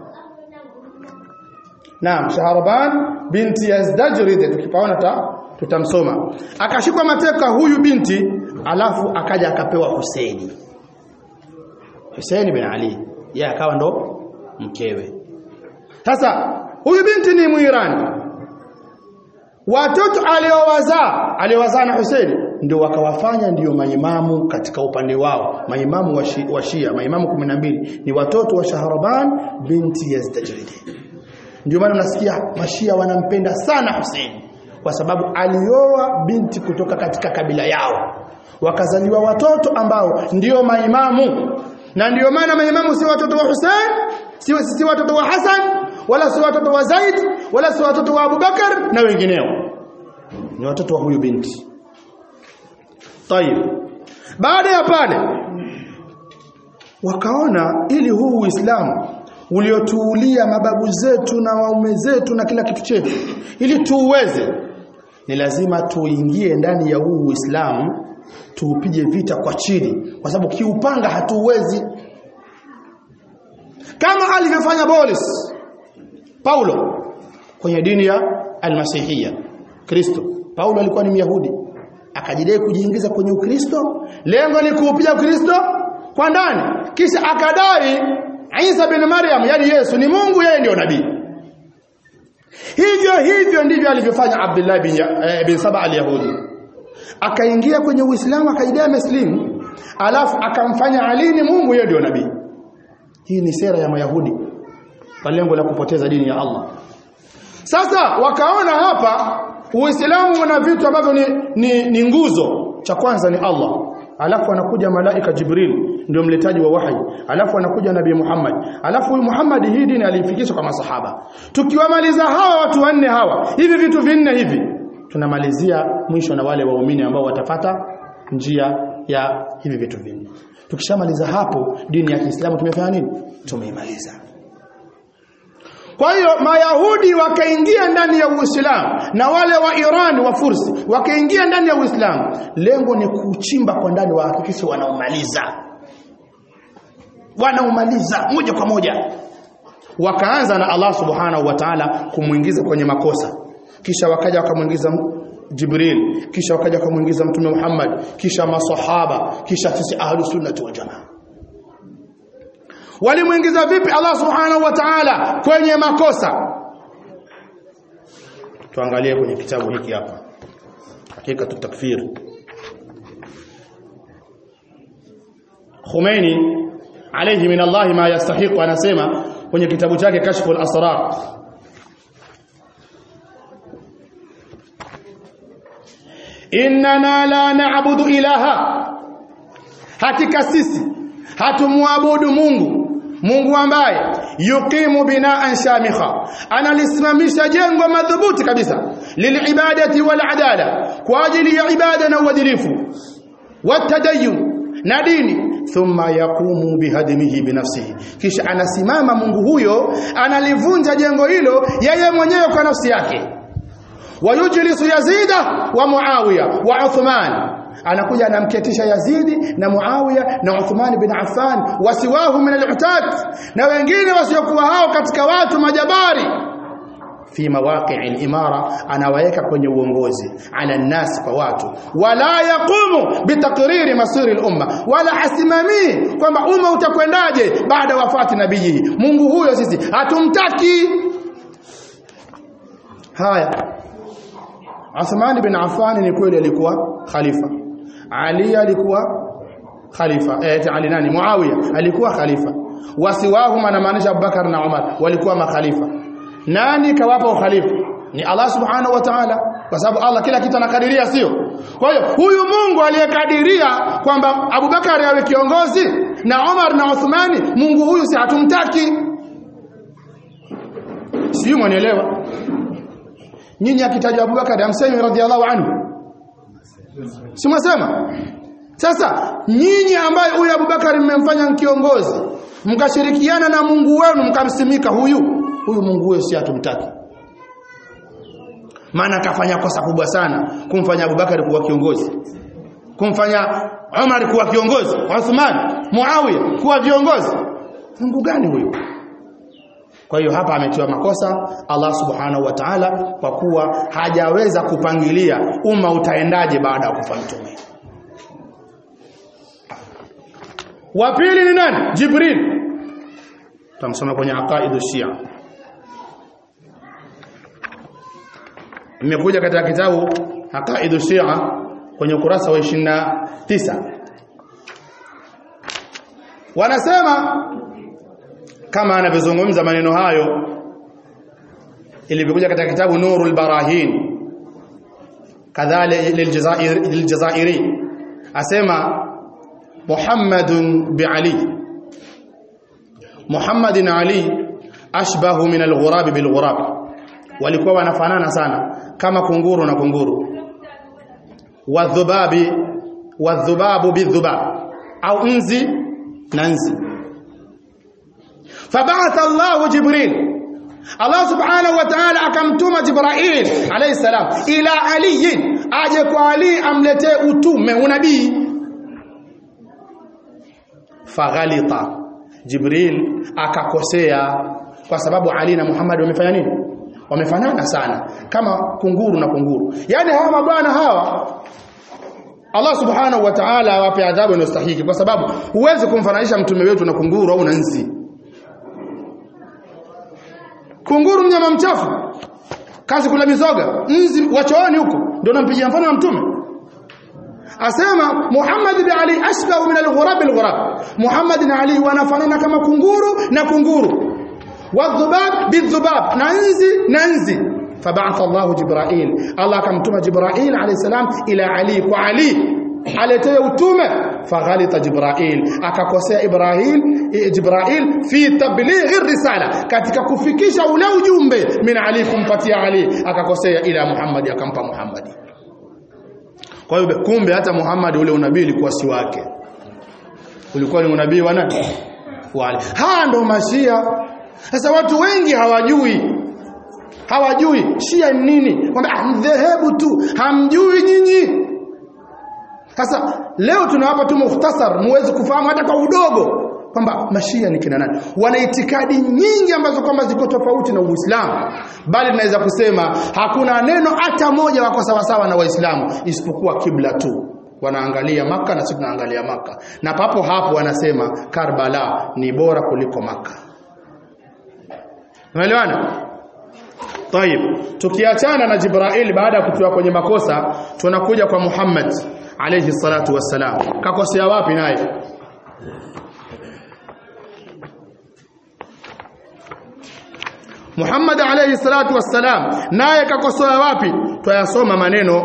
Naam, Shaharban binti Yazdajride tukipaona ta tutamsoma. Akashikwa mateka huyu binti alafu akaja akapewa Husaini. Husaini bin Ali yeye akawa ndo mkewe. Sasa huyu binti ni Muirani. Watoto aliowazaa, aliowazaa na Hussein ndio wakawafanya ndio maimamu katika upande wao. Maimamu wa, shi, wa Shia, maimamu kumi na mbili ni watoto wa Shahraban binti Yazdajiri. Ndio maana unasikia Mashia wanampenda sana Hussein kwa sababu alioa binti kutoka katika kabila yao. Wakazaliwa watoto ambao ndio maimamu. Na ndio maana maimamu si watoto wa Hussein, si, si watoto wa Hassan, wala si watoto wa Zaid, wala si watoto wa Abu Bakar na wengineo. Ni watoto wa huyu binti. Tayeb. Baada ya pale wakaona ili huu Uislamu uliotuulia mababu zetu na waume zetu na kila kitu chetu, ili tuuweze, ni lazima tuingie ndani ya huu Uislamu, tuupige vita kwa chini, kwa sababu kiupanga hatuwezi. Kama alivyofanya Bolis Paulo kwenye dini ya Almasihia, Kristo. Paulo alikuwa ni Myahudi, akajidai kujiingiza kwenye Ukristo, lengo ni kuupiga Ukristo kwa ndani, kisha akadai Isa bin Maryam, yani Yesu ni Mungu, yeye ndio nabii. Hivyo hivyo ndivyo alivyofanya Abdullah bin, eh, bin Saba al-Yahudi. Akaingia kwenye Uislamu, akajidai Muslimu, alafu akamfanya Ali ni Mungu, yeye ndio nabii. Hii ni sera ya Mayahudi kwa lengo la kupoteza dini ya Allah. Sasa wakaona hapa Uislamu una vitu ambavyo ni, ni, ni nguzo. Cha kwanza ni Allah, alafu anakuja malaika Jibril ndio mletaji wa wahi, alafu anakuja Nabii Muhammad, alafu huyu Muhammad hii dini aliifikisha kwa masahaba. Tukiwamaliza hawa watu wanne hawa, hivi vitu vinne hivi, tunamalizia mwisho na wale waumini ambao watapata njia ya hivi vitu vinne. Tukishamaliza hapo, dini ya Kiislamu tumefanya nini? Tumeimaliza. Kwa hiyo Mayahudi wakaingia ndani ya Uislamu na wale wa Iran wa Fursi wakaingia ndani ya Uislamu. Lengo ni kuchimba kwa ndani, wahakikishe wanaumaliza. Wanaumaliza moja kwa moja. Wakaanza na Allah Subhanahu wa Ta'ala kumuingiza kwenye makosa. Kisha wakaja wakamuingiza Jibril, kisha wakaja wakamuingiza Mtume Muhammad, kisha masahaba, kisha sisi ahlus sunnah wal jamaa. Walimuingiza vipi Allah Subhanahu wa Ta'ala kwenye makosa? Tuangalie kwenye kitabu hiki hapa, Hakikatu Takfir. Khomeini alayhi min Allah ma yastahiq, anasema kwenye kitabu chake Kashful Asrar, innana la na'budu ilaha, hakika sisi hatumuabudu Mungu, Mungu ambaye yuqimu binaan shamikha, analisimamisha jengo madhubuti kabisa, lilibadati wal adala, kwa ajili ya ibada na uadilifu, watadayyun na dini, thumma yaqumu bihadimihi binafsihi, kisha anasimama Mungu huyo analivunja jengo hilo yeye mwenyewe kwa nafsi yake. Wayujlisu Yazida wa Muawiya wa Uthman, anakuja anamketisha Yazidi na Muawiya na Uthman bin Affan, wasiwahu min al-utat, na wengine wasiokuwa hao katika watu majabari, fi mawaqi'il imara, anawaweka kwenye uongozi, ala nnas, kwa watu. Wala yaqumu bitakriri masiri al-umma, wala asimami kwamba umma utakwendaje baada wafati nabii. Mungu huyo sisi hatumtaki. Haya, Uthman bin Affan ni kweli alikuwa khalifa, Ali alikuwa khalifa, eh Ali nani Muawiya alikuwa khalifa, wasiwahu manamaanisha Abubakar na Umar walikuwa makhalifa. Nani kawapa ukhalifa? Ni Allah Subhanahu wa Ta'ala, kwa sababu Allah kila kitu anakadiria, sio? Kwa hiyo huyu Mungu aliyekadiria kwamba Abubakar awe kiongozi na Umar na Uthmani, Mungu huyu si hatumtaki. Sio, mwanielewa? Nyinyi akitajwa Abubakar amsemi radhiallahu anhu, si mwasema? Sasa nyinyi ambaye huyu Abubakar mmemfanya kiongozi, mkashirikiana na Mungu wenu mkamsimika huyu, huyu Mungu huyo si hatumtaki. Maana kafanya kosa kubwa sana kumfanya Abubakar kuwa kiongozi, kumfanya Umar kuwa kiongozi, Uthman, Muawiya kuwa viongozi. Mungu gani huyo? Kwa hiyo hapa ametiwa makosa Allah Subhanahu wa Ta'ala, kwa kuwa hajaweza kupangilia umma utaendaje baada ya kufa mtume. Wa pili ni nani? Jibril. Tutamsoma kwenye aqaidu Shia. Imekuja katika kitabu aqaidu Shia kwenye ukurasa wa ishirini na tisa. Wanasema kama anavyozungumza maneno hayo ilivyokuja katika kitabu Nurul Barahin kadhalika liljazairi liljazairi, asema Muhammadun bi Ali, Muhammadin Ali ashbahu min al-ghurab bil ghurab, walikuwa wanafanana sana kama kunguru na kunguru, wadhubabi wadhubabu bidhubab, au nzi na nzi. Fabatha Allah Jibril, Allah subhanahu wa ta'ala akamtuma Jibril alayhi salam ila Ali, aje kwa Ali amletee utume unabii. Faghalita, Jibril akakosea kwa sababu Ali na Muhammad wamefanya nini? Wamefanana sana kama kunguru na kunguru. Yani hawa mabwana hawa Allah subhanahu wa ta'ala awape adhabu inayostahili, kwa sababu huwezi kumfananisha mtume wetu na kunguru au na nzi. Kunguru mnyama mchafu, kazi kula mizoga, nzi wachooni huko, ndio nampigia mfano wa mtume. Asema Muhammad bin Ali ashbahu min al-ghurab al-ghurab, Muhammad na Ali wanafanana kama kunguru na kunguru, wadhubab bidhubab, na nzi na nzi. Fab'atha Allah Jibril, Allah akamtuma Jibril alayhi salam ila Ali, kwa Ali aletee utume. Faghalita Jibril, akakosea Ibrahim Jibril fi tablighi risala, katika kufikisha ule ujumbe min Ali, kumpatia Ali, akakosea ila Muhammad, akampa Muhammad. Kwa hiyo kumbe hata Muhammad ule unabii ulikuwa si wake, ulikuwa ni unabii wa nani? Wale. Haa ndo Mashia. Sasa watu wengi hawajui, hawajui Shia ni nini, kwamba dhehebu tu, hamjui nyinyi. Sasa leo tunawapa tu mukhtasar muweze kufahamu hata kwa udogo kwamba Mashia ni kina nani. Wana itikadi nyingi ambazo kwamba ziko tofauti na Uislamu, bali tunaweza kusema hakuna neno hata moja wako sawa sawa na Waislamu isipokuwa kibla tu. Wanaangalia Maka na sisi tunaangalia Maka, na papo hapo wanasema Karbala ni bora kuliko Maka. Unaelewana? Tayeb, tukiachana na Jibril baada ya kutoa kwenye makosa, tunakuja kwa Muhammad alayhi salatu wassalam. Kakosea wapi naye? Muhammad alayhi salatu wassalam naye kakosea wapi? Tuyasoma maneno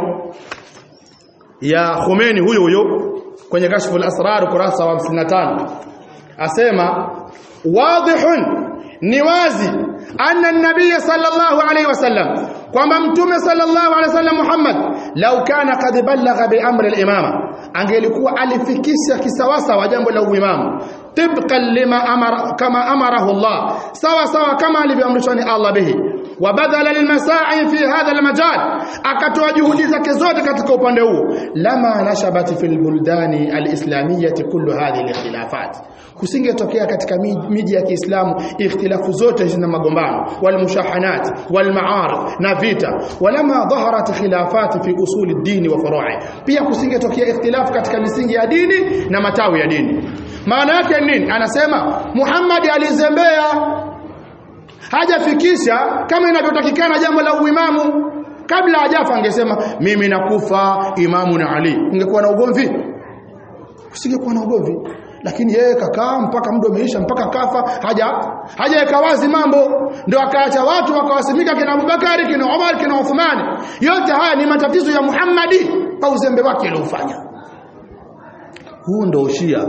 ya Khomeini huyo huyo kwenye Kashfu al-Asrar kurasa wa hamsini na tano. Asema wadihun, ni wazi, anna an-nabiy sallallahu alayhi wasallam, kwamba mtume sallallahu alayhi wasallam Muhammad law kana qad balagha bi amri al-imama, angelikuwa alifikisha kisawasawa wa jambo la uimamu, tibqan lima amara, kama amarahu Allah, sawa sawa kama alivyoamrishwa ni Allah bihi, wa badala lilmasa'i fi hadha almajal, akatoa juhudi zake zote katika upande huo, lama nashabat fil buldani alislamiyyah kullu hadhihi alkhilafat, kusingetokea katika miji ya Kiislamu ikhtilafu zote hizi na magombano, wal mushahanat wal ma'arif na vita, walama dhaharat khilafat fi usul ad-din wa furu'i, pia kusingetokea ikhtilafu katika misingi ya dini na matawi ya dini. Maana yake nini? Anasema Muhammad alizembea, hajafikisha kama inavyotakikana jambo la uimamu. Kabla hajafa angesema mimi nakufa imamu na Ali, ungekuwa na ugomvi? Usingekuwa na ugomvi. Lakini yeye kakaa mpaka muda umeisha, mpaka kafa, haja hajaweka wazi mambo, ndio akaacha watu wakawasimika kina Abubakari, kina Umar, kina Uthman. Yote haya ni matatizo ya Muhammadi kwa uzembe wake aliofanya. Huu ndio Ushia,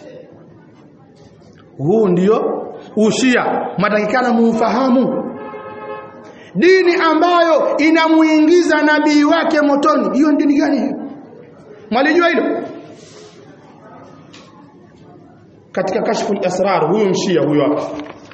huu ndio Ushia. Matakikana mufahamu dini ambayo inamuingiza nabii wake motoni. Hiyo dini gani hiyo? Mwalijua hilo? Katika Kashfu al-Asrar huyo Mshia huyo hapa,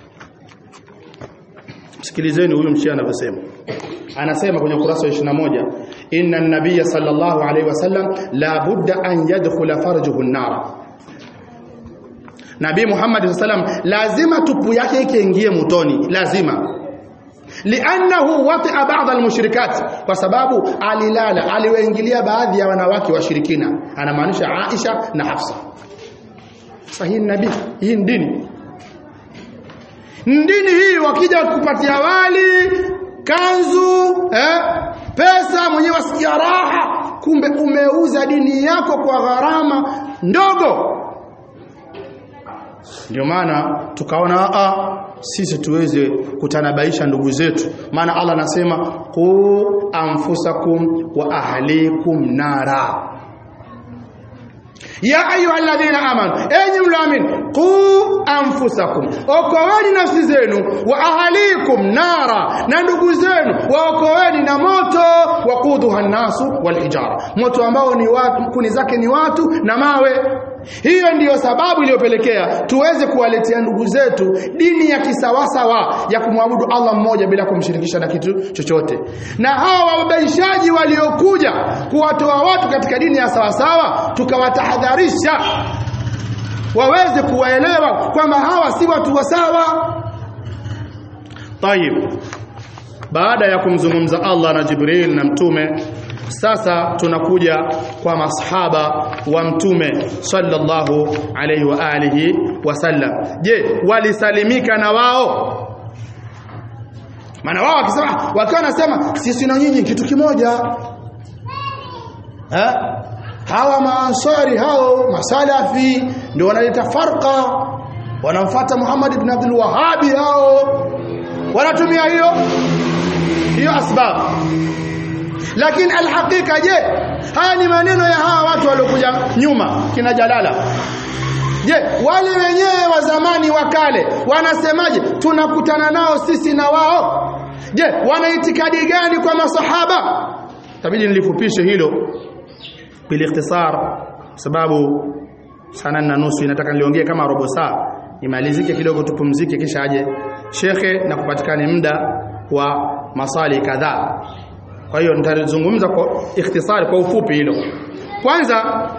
sikilizeni huyo Mshia anavyosema. Anasema kwenye ukurasa wa ishirini na moja, inna an-nabiy sallallahu alayhi wasallam la budda an yadkhula farjuhu an-nar, Nabii Muhammad sallallahu alayhi wasallam lazima tupu yake ikiingie motoni, lazima. Li'annahu wati'a ba'd al-mushrikat, kwa sababu alilala, aliwaingilia baadhi ya wanawake washirikina, anamaanisha Aisha na Hafsa. Sahihi nabii, hii dini. Dini hii wakija kupatia wali, kanzu, eh, pesa, mwenyewe wasikia raha, kumbe umeuza dini yako kwa gharama ndogo. Ndio maana tukaona a sisi tuweze kutanabaisha ndugu zetu, maana Allah anasema qu anfusakum wa ahlikum nara. Ya ayyuhalladhina amanu, enyi mlioamini, qu anfusakum, okoeni nafsi zenu, wa ahlikum nara, na ndugu zenu waokoeni na moto, waquduha an-nasu wal hijara, moto ambao ni watu, kuni zake ni watu na mawe. Hiyo ndiyo sababu iliyopelekea tuweze kuwaletea ndugu zetu dini ya kisawasawa ya kumwabudu Allah mmoja bila kumshirikisha na kitu chochote. Na hawa wabaishaji waliokuja kuwatoa watu katika dini ya sawasawa, tukawatahadharisha waweze kuwaelewa kwamba hawa si watu wa sawa. Tayib, baada ya kumzungumza Allah na Jibril na mtume, sasa tunakuja kwa masahaba wa mtume sallallahu alayhi wa alihi wasallam. Je, walisalimika na wao? Maana wao wakisema, wakiwa nasema sisi na nyinyi kitu kimoja, eh, hawa maansari hao masalafi ndio wanaleta farqa, wanamfuata Muhammad ibn Abdul Wahhab, hao wanatumia hiyo hiyo asbab. Lakini alhakika, je, haya ni maneno ya hawa watu waliokuja nyuma kina Jalala? Je, wale wenyewe wa zamani wa kale wanasemaje? Tunakutana nao sisi na wao. Je, wana itikadi gani kwa masahaba? Tabidi nilifupishe hilo bila ikhtisar, sababu sana na nusu inataka niliongee kama robo saa, nimalizike kidogo tupumzike, kisha aje shekhe na kupatikane muda wa masali kadhaa. Kwa hiyo nitazungumza kwa ikhtisari, kwa ufupi hilo. Kwanza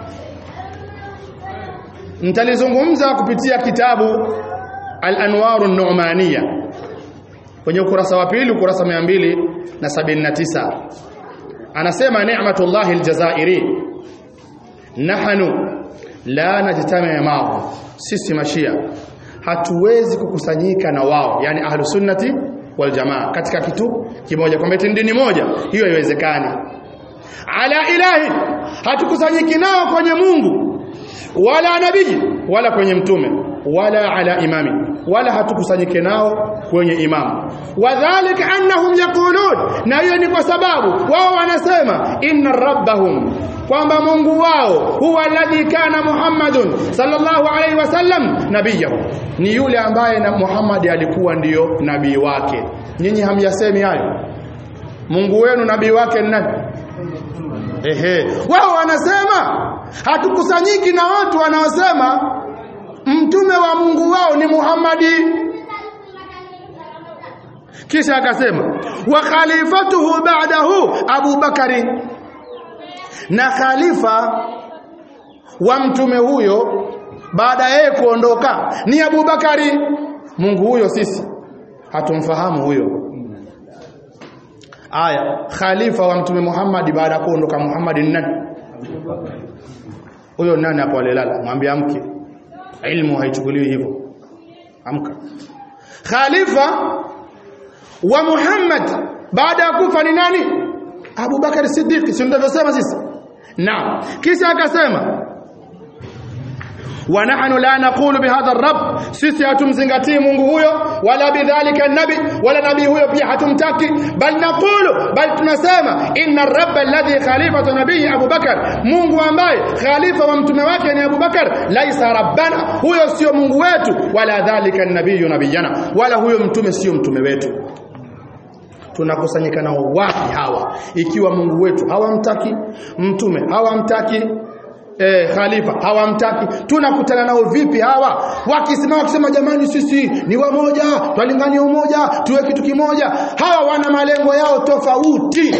nitalizungumza kupitia kitabu Al-Anwar an-Nu'maniyya kwenye ukurasa wa pili, ukurasa mia mbili sabini na tisa. Anasema Ni'matullah al-Jazairi, nahnu la najtami' ma'ahum, sisi mashia hatuwezi kukusanyika na wao, yani ahlu sunnati wal jamaa, katika kitu kimoja, kwa dini moja, hiyo haiwezekani. Ala ilahi, hatukusanyiki nao kwenye Mungu, wala nabii, wala kwenye mtume, wala ala imami, wala hatukusanyike nao kwenye imamu. Wadhālika annahum yaqulun, na hiyo ni kwa sababu wao wanasema inna rabbahum, kwamba Mungu wao huwa alladhi kana Muhammadun sallallahu alayhi wasallam nabiyahu, ni yule ambaye na Muhammad alikuwa ndiyo nabii wake. Nyinyi hamyasemi hayo? Mungu wenu nabii wake ni nani? Ehe, wao wanasema hatukusanyiki na watu wanaosema mtume wa Mungu wao ni Muhammadi. Kisha akasema wa khalifatuhu ba'dahu Abu Bakari, na khalifa wa mtume huyo baada yeye kuondoka ni Abu Bakari. Mungu huyo sisi hatumfahamu huyo. Aya, khalifa wa mtume Muhammad baada ya kuondoka Muhammad ni nani? Huyo nani hapo alilala? Mwambie amke. Ilmu haichukuliwi hivyo. Amka. Khalifa wa Muhammad baada ya kufa ni nani? Abu Bakar Siddiq, si ndio sisi? Naam. Kisha akasema wa nahnu la naqulu bihadha ar-rabb, sisi hatumzingatii Mungu huyo, wala bidhalika an-nabi, wala nabii huyo pia hatumtaki, bal naqulu, bal tunasema inna ar-rabb alladhi khalifatu nabii Abu Bakar, Mungu ambaye khalifa wa mtume wake ni Abu Bakar, laisa rabbana, huyo sio Mungu wetu, wala dhalika an-nabiyyu nabiyana, wala huyo mtume sio mtume wetu. Tunakusanyika nao wapi hawa ikiwa Mungu wetu hawamtaki, mtume hawamtaki, eh, khalifa hawamtaki? Tunakutana nao vipi hawa? Wakisema wakisema jamani sisi ni wamoja, twalingania umoja, tuwe kitu kimoja. Hawa wana malengo yao tofauti.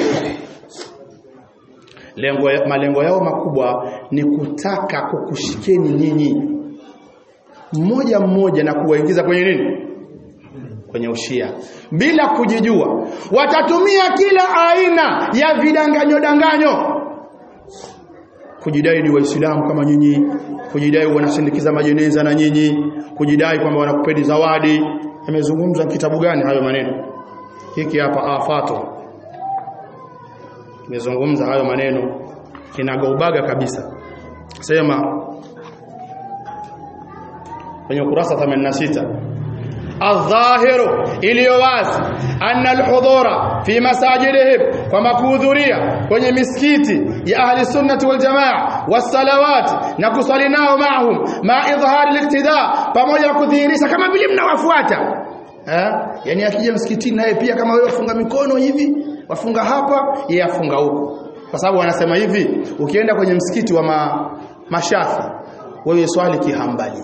Lengo ya, malengo yao makubwa ni kutaka kukushikeni nyinyi mmoja mmoja na kuwaingiza kwenye nini? Kwenye ushia, bila kujijua. Watatumia kila aina ya vidanganyo danganyo kujidai ni Waislamu kama nyinyi, kujidai wanasindikiza majeneza na nyinyi, kujidai kwamba wanakupeni zawadi, amezungumza kitabu gani hayo maneno? Hiki hapa Afato amezungumza hayo maneno kinagaubaga kabisa. Sema kwenye ukurasa themanini na sita, adh-dhahiru iliyowazi anna al-hudura fi masajidihim, kwamba kuhudhuria kwenye misikiti ya ahli sunnati wal jamaa was-salawat na kusali nao maahum ma idhhar al-iqtida, pamoja na kudhihirisha kama vile mnawafuata. Eh, yani akija msikitini naye pia kama wewe wafunga mikono hivi, wafunga hapa, yeye afunga huko. Kwa sababu wanasema hivi, ukienda kwenye msikiti wa ma, mashafi wewe swali kihambali,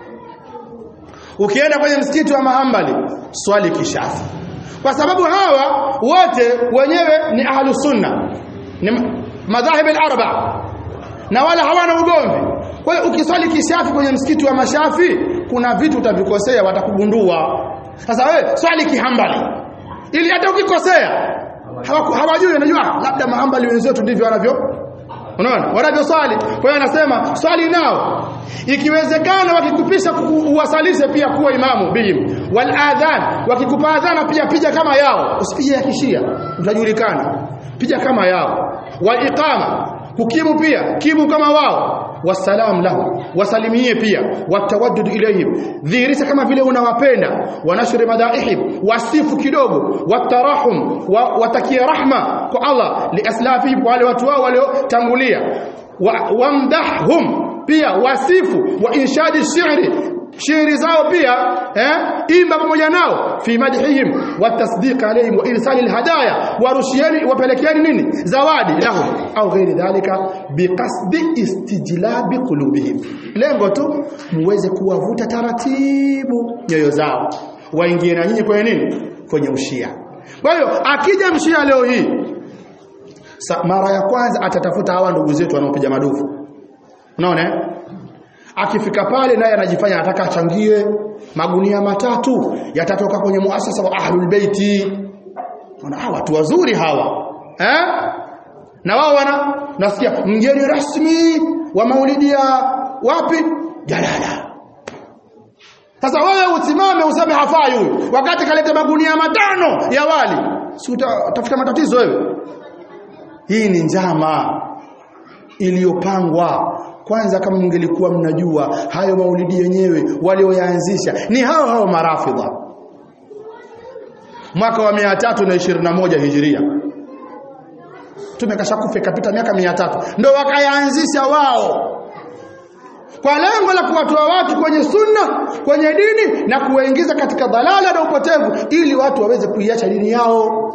ukienda kwenye msikiti wa mahambali swali kishafi, kwa sababu hawa wote wenyewe ni ahlu sunna, ni madhahib al-arba na wala hawana ugomvi. Kwa hiyo ukiswali kishafi kwenye msikiti wa mashafi kuna vitu utavikosea, watakugundua. Sasa wewe swali kihambali ili hata ukikosea hawajui, unajua labda mahambali wenzetu ndivyo wanavyo, unaona wanavyo swali. Kwa hiyo anasema swali nao, ikiwezekana wakikupisha uwasalishe pia kuwa imamu bihim, wal adhan, wakikupa adhana pia pija kama yao, usipige ya kishia utajulikana, pija kama yao. Wal iqama, kukimu pia kimu kama wao. Wasalam lahu, wasalimie pia. Watawaddud ilayhim, dhihirisha kama vile unawapenda. Wanashri madaihim, wasifu kidogo. Watarahum, watakia rahma kwa Allah liaslafihim, wale watu wao waliotangulia. Wamdahhum, pia wasifu. Wa inshadi shi'ri, shairi zao pia eh, imba pamoja nao. Fi madhihim wa tasdiq alayhim wa irsal alhadaya, warushieni wapelekeeni nini, zawadi lahum au ghairi dhalika, biqasdi istijlabi qulubihim, lengo tu muweze kuwavuta taratibu nyoyo zao waingie na nyinyi kwenye nini, kwenye ushia. Kwa hiyo akija mshia leo hii, mara ya kwanza atatafuta hawa ndugu zetu wanaopiga madufu, unaona. Akifika pale naye anajifanya anataka achangie magunia matatu yatatoka kwenye muasasa wa Ahlul Baiti. Wana hawa watu wazuri hawa. Eh? Na wao wana nasikia mgeni rasmi wa maulidi ya wapi? Jalala. Sasa wewe usimame useme hafai huyu, wakati kaleta magunia matano ya wali. Si utafuta matatizo wewe? Hii ni njama iliyopangwa. Kwanza kama mngelikuwa mnajua hayo maulidi yenyewe walioyaanzisha ni hao hao marafidha mwaka wa mia tatu na ishirini na moja hijiria, tumekashakufa kapita miaka mia tatu, ndio wakayaanzisha wao kwa lengo la kuwatoa watu kwenye sunna, kwenye dini, na kuwaingiza katika dhalala na upotevu ili watu waweze kuiacha dini yao.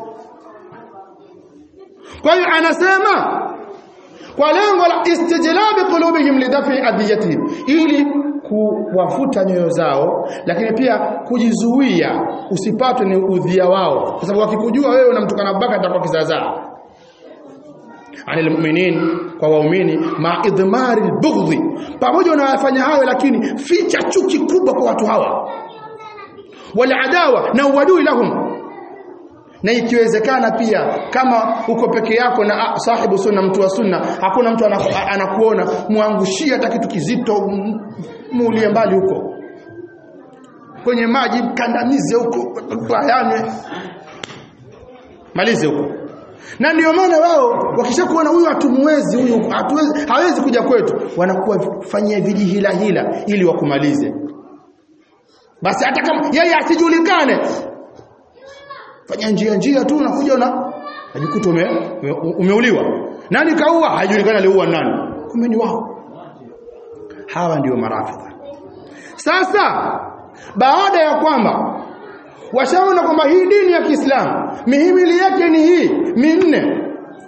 Kwa hiyo anasema kwa lengo la istijlabi qulubihim lidafi adhiyatihim, ili kuwafuta nyoyo zao, lakini pia kujizuia usipatwe ni udhia wao, kwa sababu wakikujua wewe unamtukana Abubakar atakuwa kizaza. Anil mu'minin, kwa waumini, ma idmari albughdhi, pamoja na wafanya hayo lakini ficha chuki kubwa kwa watu hawa, wal adawa, na uadui lahum. Na ikiwezekana pia kama uko peke yako na sahibu sunna, mtu wa sunna, hakuna mtu anakuona, muangushia hata kitu kizito, muulie mbali huko kwenye maji, kandamize huko, bayane malize huko. Na ndio maana wao wakishakuona huyu hatumwezi, huyu hatuwezi, hawezi kuja kwetu, wanakuwa fanyia vijihila hila ili wakumalize. Basi hata kama yeye asijulikane, fanya njia njia tu, unakuja na ajikuta ume, umeuliwa. Nani kaua? Haijulikani aliua nani, kumbe ni wao. Hawa ndio marafidha. Sasa baada ya kwamba washaona kwamba hii dini ya Kiislamu mihimili yake ni hii minne,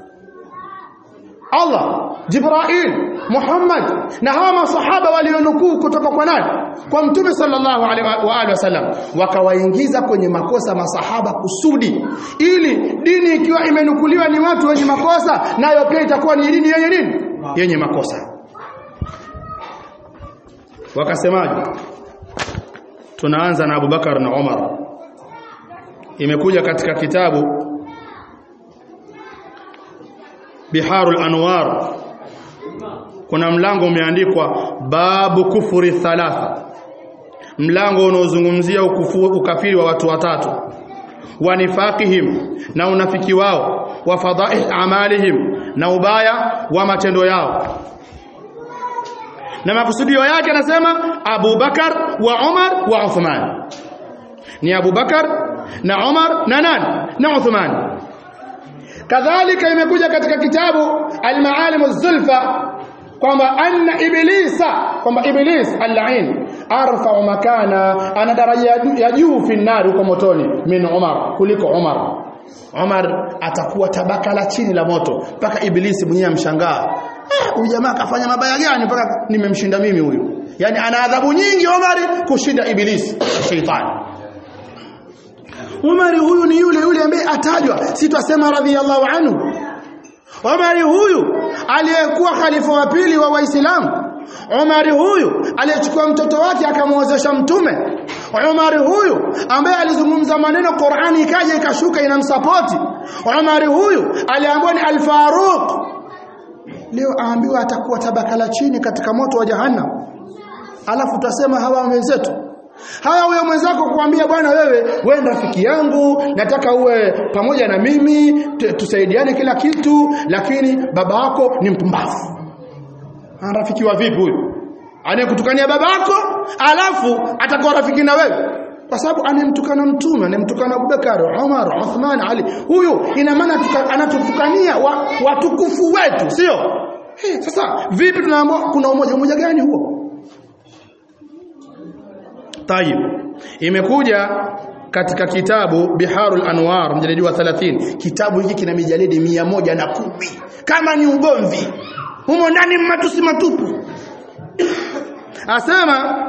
Allah, Jibril, Muhammad na hawa masahaba walionukuu kutoka kwa nani? Kwa Mtume sallallahu alaihi wa alihi wasallam, wakawaingiza kwenye makosa masahaba kusudi, ili dini ikiwa imenukuliwa ni watu wenye makosa, nayo pia itakuwa ni dini yenye nini? Yenye makosa. Wakasemaje? Tunaanza na Abubakar na Umar. Imekuja katika kitabu Biharul Anwar, kuna mlango umeandikwa babu kufuri thalatha, mlango unaozungumzia ukafiri wa watu watatu, wa nifaqihim, na unafiki wao, wa fadhaih amalihim, na ubaya wa matendo yao. Na makusudio yake anasema Abu Bakar wa Umar wa Uthman, ni Abu Bakar na Umar na nani na Uthman. Kadhalika imekuja katika kitabu Al-Maalim Az-Zulfa kwamba anna iblisa, kwamba iblis al-la'in arfa makana, ana daraja ya juu fi nar, huko motoni, min Umar, kuliko Umar. Umar atakuwa tabaka la chini la moto, mpaka iblisi mwenyewe amshangaa, huyu eh, jamaa kafanya mabaya gani mpaka nimemshinda mimi huyu? Yani ana adhabu nyingi Umar kushinda iblisi shaytan. Umar huyu ni yule yule ambaye atajwa, si twasema radhiyallahu anhu. Umar huyu aliyekuwa khalifa wa pili wa Waislamu. Umar huyu aliyechukua mtoto wake akamwozesha mtume. Umar huyu ambaye alizungumza maneno Qur'ani ikaja ikashuka inamsapoti. Umar huyu aliambiwa ni al-Faruq, leo aambiwa atakuwa tabaka la chini katika moto wa jahannam. Alafu tutasema hawa wenzetu, haya wewe mwenzako kuambia bwana, wewe wewe rafiki yangu, nataka uwe pamoja na mimi, tusaidiane kila kitu, lakini baba yako ni mpumbavu. Ana rafiki wa vipi huyu? Anayekutukania baba yako alafu atakuwa rafiki na wewe? Kwa sababu anemtukana mtume, anemtukana Abubakar, Umar, Uthman, Ali. Huyu ina maana anatutukania wa, watukufu wetu, sio? Hey, sasa vipi tunaambiwa kuna umoja? Umoja gani huo? Tayib, imekuja katika kitabu Biharul Anwar mjalidi wa thelathini. Kitabu hiki kina mijalidi mia moja na kumi, kama ni ugomvi humo ndani, matusi matupu. Asema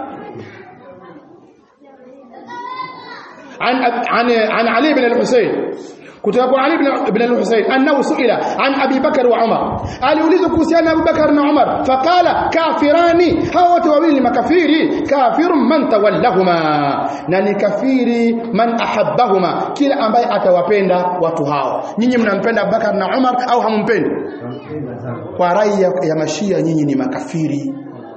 عن عن عن علي بن الحسين، كتاب علي بن الحسين أنه سئل عن أبي بكر وعمر، aliulizwa kuhusiana Abu Bakar na Umar, faqala kafirani, hawa watu wawili makafiri. Kafirun man tawallahuma, na ni kafiri man ahabbahuma, kila ambaye atawapenda watu hao. Nyinyi mnampenda Abu Bakar na Umar au hamumpendi? Kwa rai ya Mashia nyinyi ni makafiri.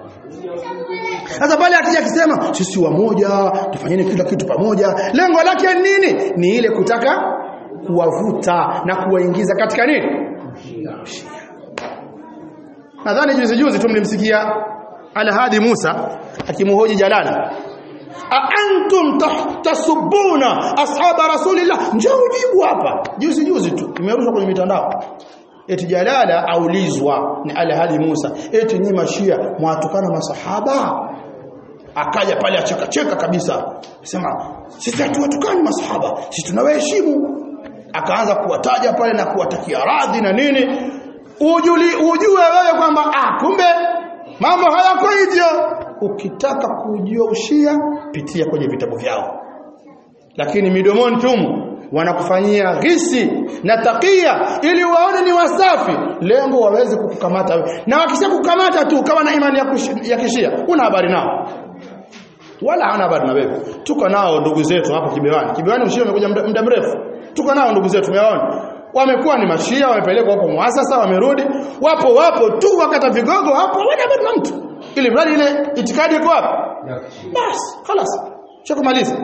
Sasa pale akija akisema sisi wamoja, tufanyeni kila kitu pamoja, lengo lake nini? Ni ile kutaka kuwavuta na kuwaingiza katika nini? Shia. Nadhani juzi juzi tumlimsikia Al-Hadi Musa akimhoji Jalala, a antum tahtasubuna ashaba rasulillah, njoo ujibu hapa. Juzi juzi tu imerushwa kwenye mitandao, eti Jalala aulizwa ni Al-Hadi Musa, eti nyinyi Mashia mwatukana masahaba? Akaja pale acheka cheka kabisa, sema sisi hatuwatukani masahaba, sisi tunawaheshimu. Akaanza kuwataja pale na kuwatakia radhi na nini. Ujuli ujue wewe kwamba ah, kumbe mambo hayako hivyo. Ukitaka kujua ushia, pitia kwenye vitabu vyao, lakini midomoni tumu wanakufanyia ghisi na takia ili waone ni wasafi, lengo waweze kukukamata wewe. Na wakisha kukamata tu kama na imani ya, ya kishia, una habari nao wala hana habari na wewe. Tuko nao ndugu zetu hapo Kibewani. Kibewani ushia umekuja muda mrefu. Tuko nao ndugu zetu, tumeona wamekuwa ni Mashia, wamepelekwa huko muasasa, wamerudi, wapo wapo tu wakata vigogo hapo, wana habari na mtu, ili mradi ile itikadi iko hapo basi خلاص chakumaliza.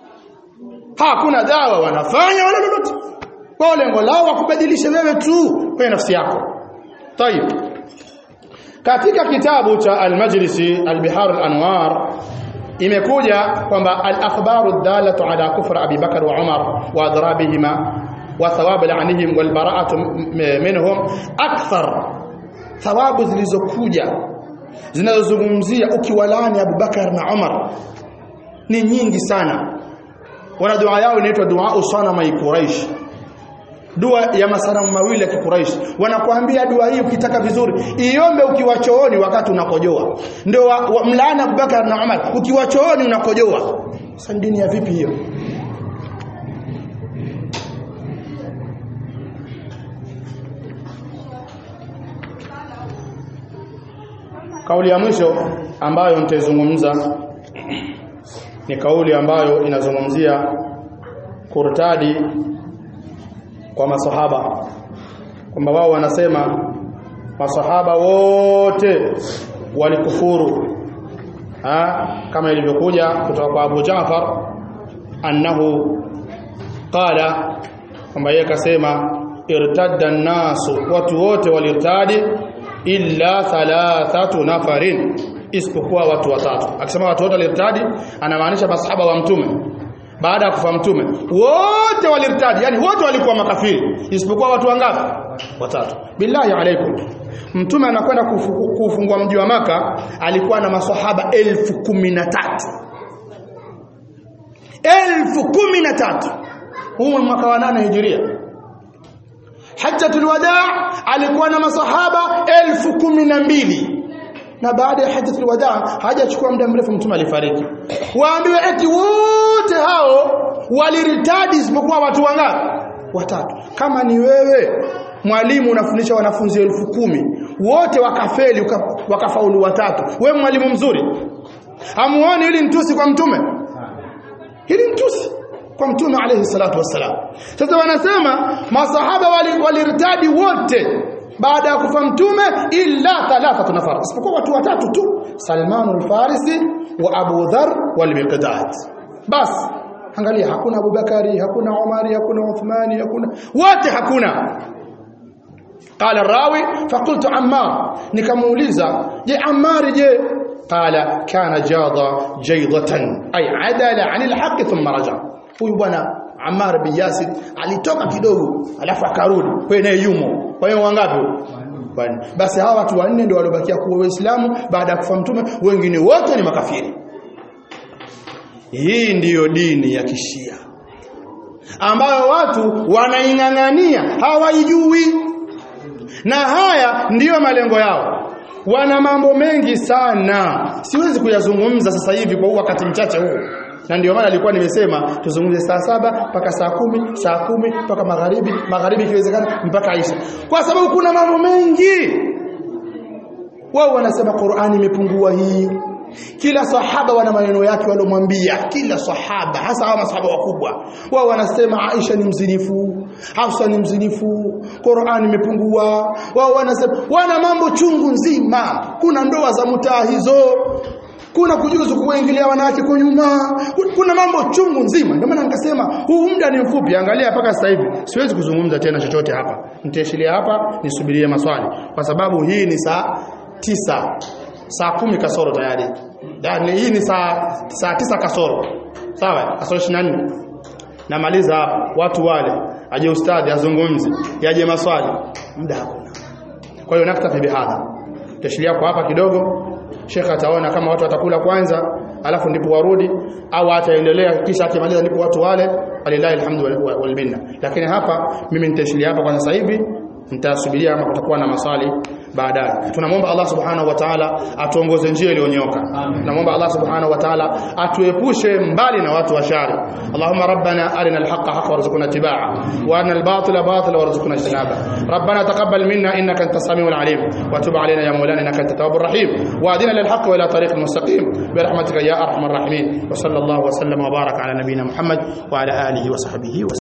Hakuna dawa wanafanya wala lolote, kwa lengo lao wakubadilisha wewe tu kwa nafsi yako. Tayeb, katika kitabu cha Al-Majlisi Al-Bihar Al-Anwar imekuja kwamba al-akhbaru ad-dalatu ala kufr Abi Bakar wa Umar wa adrabihima wa thawab la'anihim wal bara'atu minhum akthar. Thawabu zilizokuja zinazozungumzia ukiwalani Abu Bakar na Umar ni nyingi sana. Wana dua yao inaitwa dua usana mai Quraish, dua ya masanamu mawili ya Quraish. Wanakuambia dua hii ukitaka vizuri iombe ukiwa chooni wakati unakojoa. Ndio mlaana Abu Bakar na Umar ukiwa chooni unakojoa. Sasa dini ya vipi hiyo? Kauli ya mwisho ambayo nitazungumza ni kauli ambayo inazungumzia kurtadi kwa masahaba, kwamba wao wanasema masahaba wote walikufuru ha kama ilivyokuja kutoka kwa Abu Ja'far annahu qala kwamba yeye akasema irtadda an-nasu, watu wote walirtadi illa thalathatu nafarin, isipokuwa watu watatu. Akisema watu wote walirtadi anamaanisha masahaba wa mtume baada ya kufa mtume wote walirtadi, yani wote walikuwa makafiri isipokuwa watu wangapi? Watatu. Billahi alaikum, mtume anakwenda kufungua mji wa Maka alikuwa na maswahaba elfu kumi na tatu. elfu kumi na tatu. Huu mwaka wa nane Hijria. Hajjatul Wadaa alikuwa na maswahaba elfu kumi na mbili. Na baada ya Hajjatul Wadaa hajachukua muda mrefu mtume alifariki. Waambiwe eti wote hao waliritadi isipokuwa watu wangapi? Watatu. Kama ni wewe mwalimu unafundisha wanafunzi elfu kumi, wote wakafeli wakafaulu watatu, wewe mwalimu mzuri? Hamuoni hili mtusi kwa mtume? Hili mtusi kwa mtume alayhi salatu wassalam. Sasa wanasema masahaba walirtadi wote baada ya kufa mtume illa thalathatu nafar, isipokuwa watu watatu tu, Salman al-Farisi wa Abu Dharr wal Miqdad. Bas, angalia, hakuna Abu Bakari, hakuna Umari, hakuna Uthmani, hakuna, wote hakuna. قال الراوي فقلت عمار, nikamuuliza je Ammar je? قال كان جاض جيضة أي عدل عن الحق ثم رجع. huyu bwana Ammar bin Yasir alitoka kidogo alafu akarudi, kwa naye yumo. Kwa hiyo wangapi? Bwana. Basi hawa watu wanne ndio waliobakia kuwa Waislamu baada ya kufa mtume, wengine wote ni makafiri. Hii ndiyo dini ya Kishia ambayo watu wanaingangania, hawaijui. Na haya ndiyo malengo yao. Wana mambo mengi sana, siwezi kuyazungumza sasa hivi kwa wakati mchache huu. Na ndio maana nilikuwa nimesema tuzungumze saa saba mpaka saa kumi, saa kumi mpaka magharibi, magharibi ikiwezekana mpaka Isha, kwa sababu kuna mambo mengi. Wao wanasema Qur'ani imepungua hii. Kila sahaba wana maneno yake walomwambia, kila sahaba, hasa hawa masahaba wakubwa. Wao wanasema Aisha ni mzinifu, Hafsa ni mzinifu, Qur'ani imepungua. Wao wanasema, wana mambo chungu nzima. Kuna ndoa za mutaa hizo, kuna kujuzu kuingilia wanawake kwa nyuma, kuna mambo chungu nzima. Ndio maana nikasema huu muda ni mfupi, angalia mpaka sasa hivi siwezi kuzungumza tena chochote hapa. Nitaishilia hapa nisubirie maswali, kwa sababu hii ni saa tisa, saa kumi kasoro tayari. Yaani hii ni saa saa tisa kasoro. Sawa? Kasoro ishirini na nne. Namaliza hapa, watu wale aje ustadi azungumze, yaje maswali, muda hakuna. Kwa hiyo naktafi bihadha. Tashilia kwa hapa kidogo. Sheikh ataona kama watu watakula kwanza alafu ndipo warudi, au ataendelea kisha akimaliza ndipo watu wale, alilahi alhamdu wal minna. Lakini hapa mimi nitashilia hapa kwa sasa hivi, nitasubiria kama kutakuwa na maswali baadaye. Tunamwomba Allah subhanahu wa ta'ala atuongoze njia iliyonyoka. Tunamwomba Allah subhanahu wa ta'ala atuepushe mbali na watu washari. Allahumma rabbana arina al-haqqa haqqan warzuqna ittiba'a wa arina al-batila batilan warzuqna ijtinaba. Rabbana taqabbal minna innaka antas samiul alim wa tub alayna ya mawlana innaka antat tawwabur rahim wa adina lil haqqi wa ila tariqil mustaqim bi rahmatika ya arhamar rahimin. Wa sallallahu wa sallama wa baraka ala nabiyyina Muhammad wa ala alihi wa sahbihi wa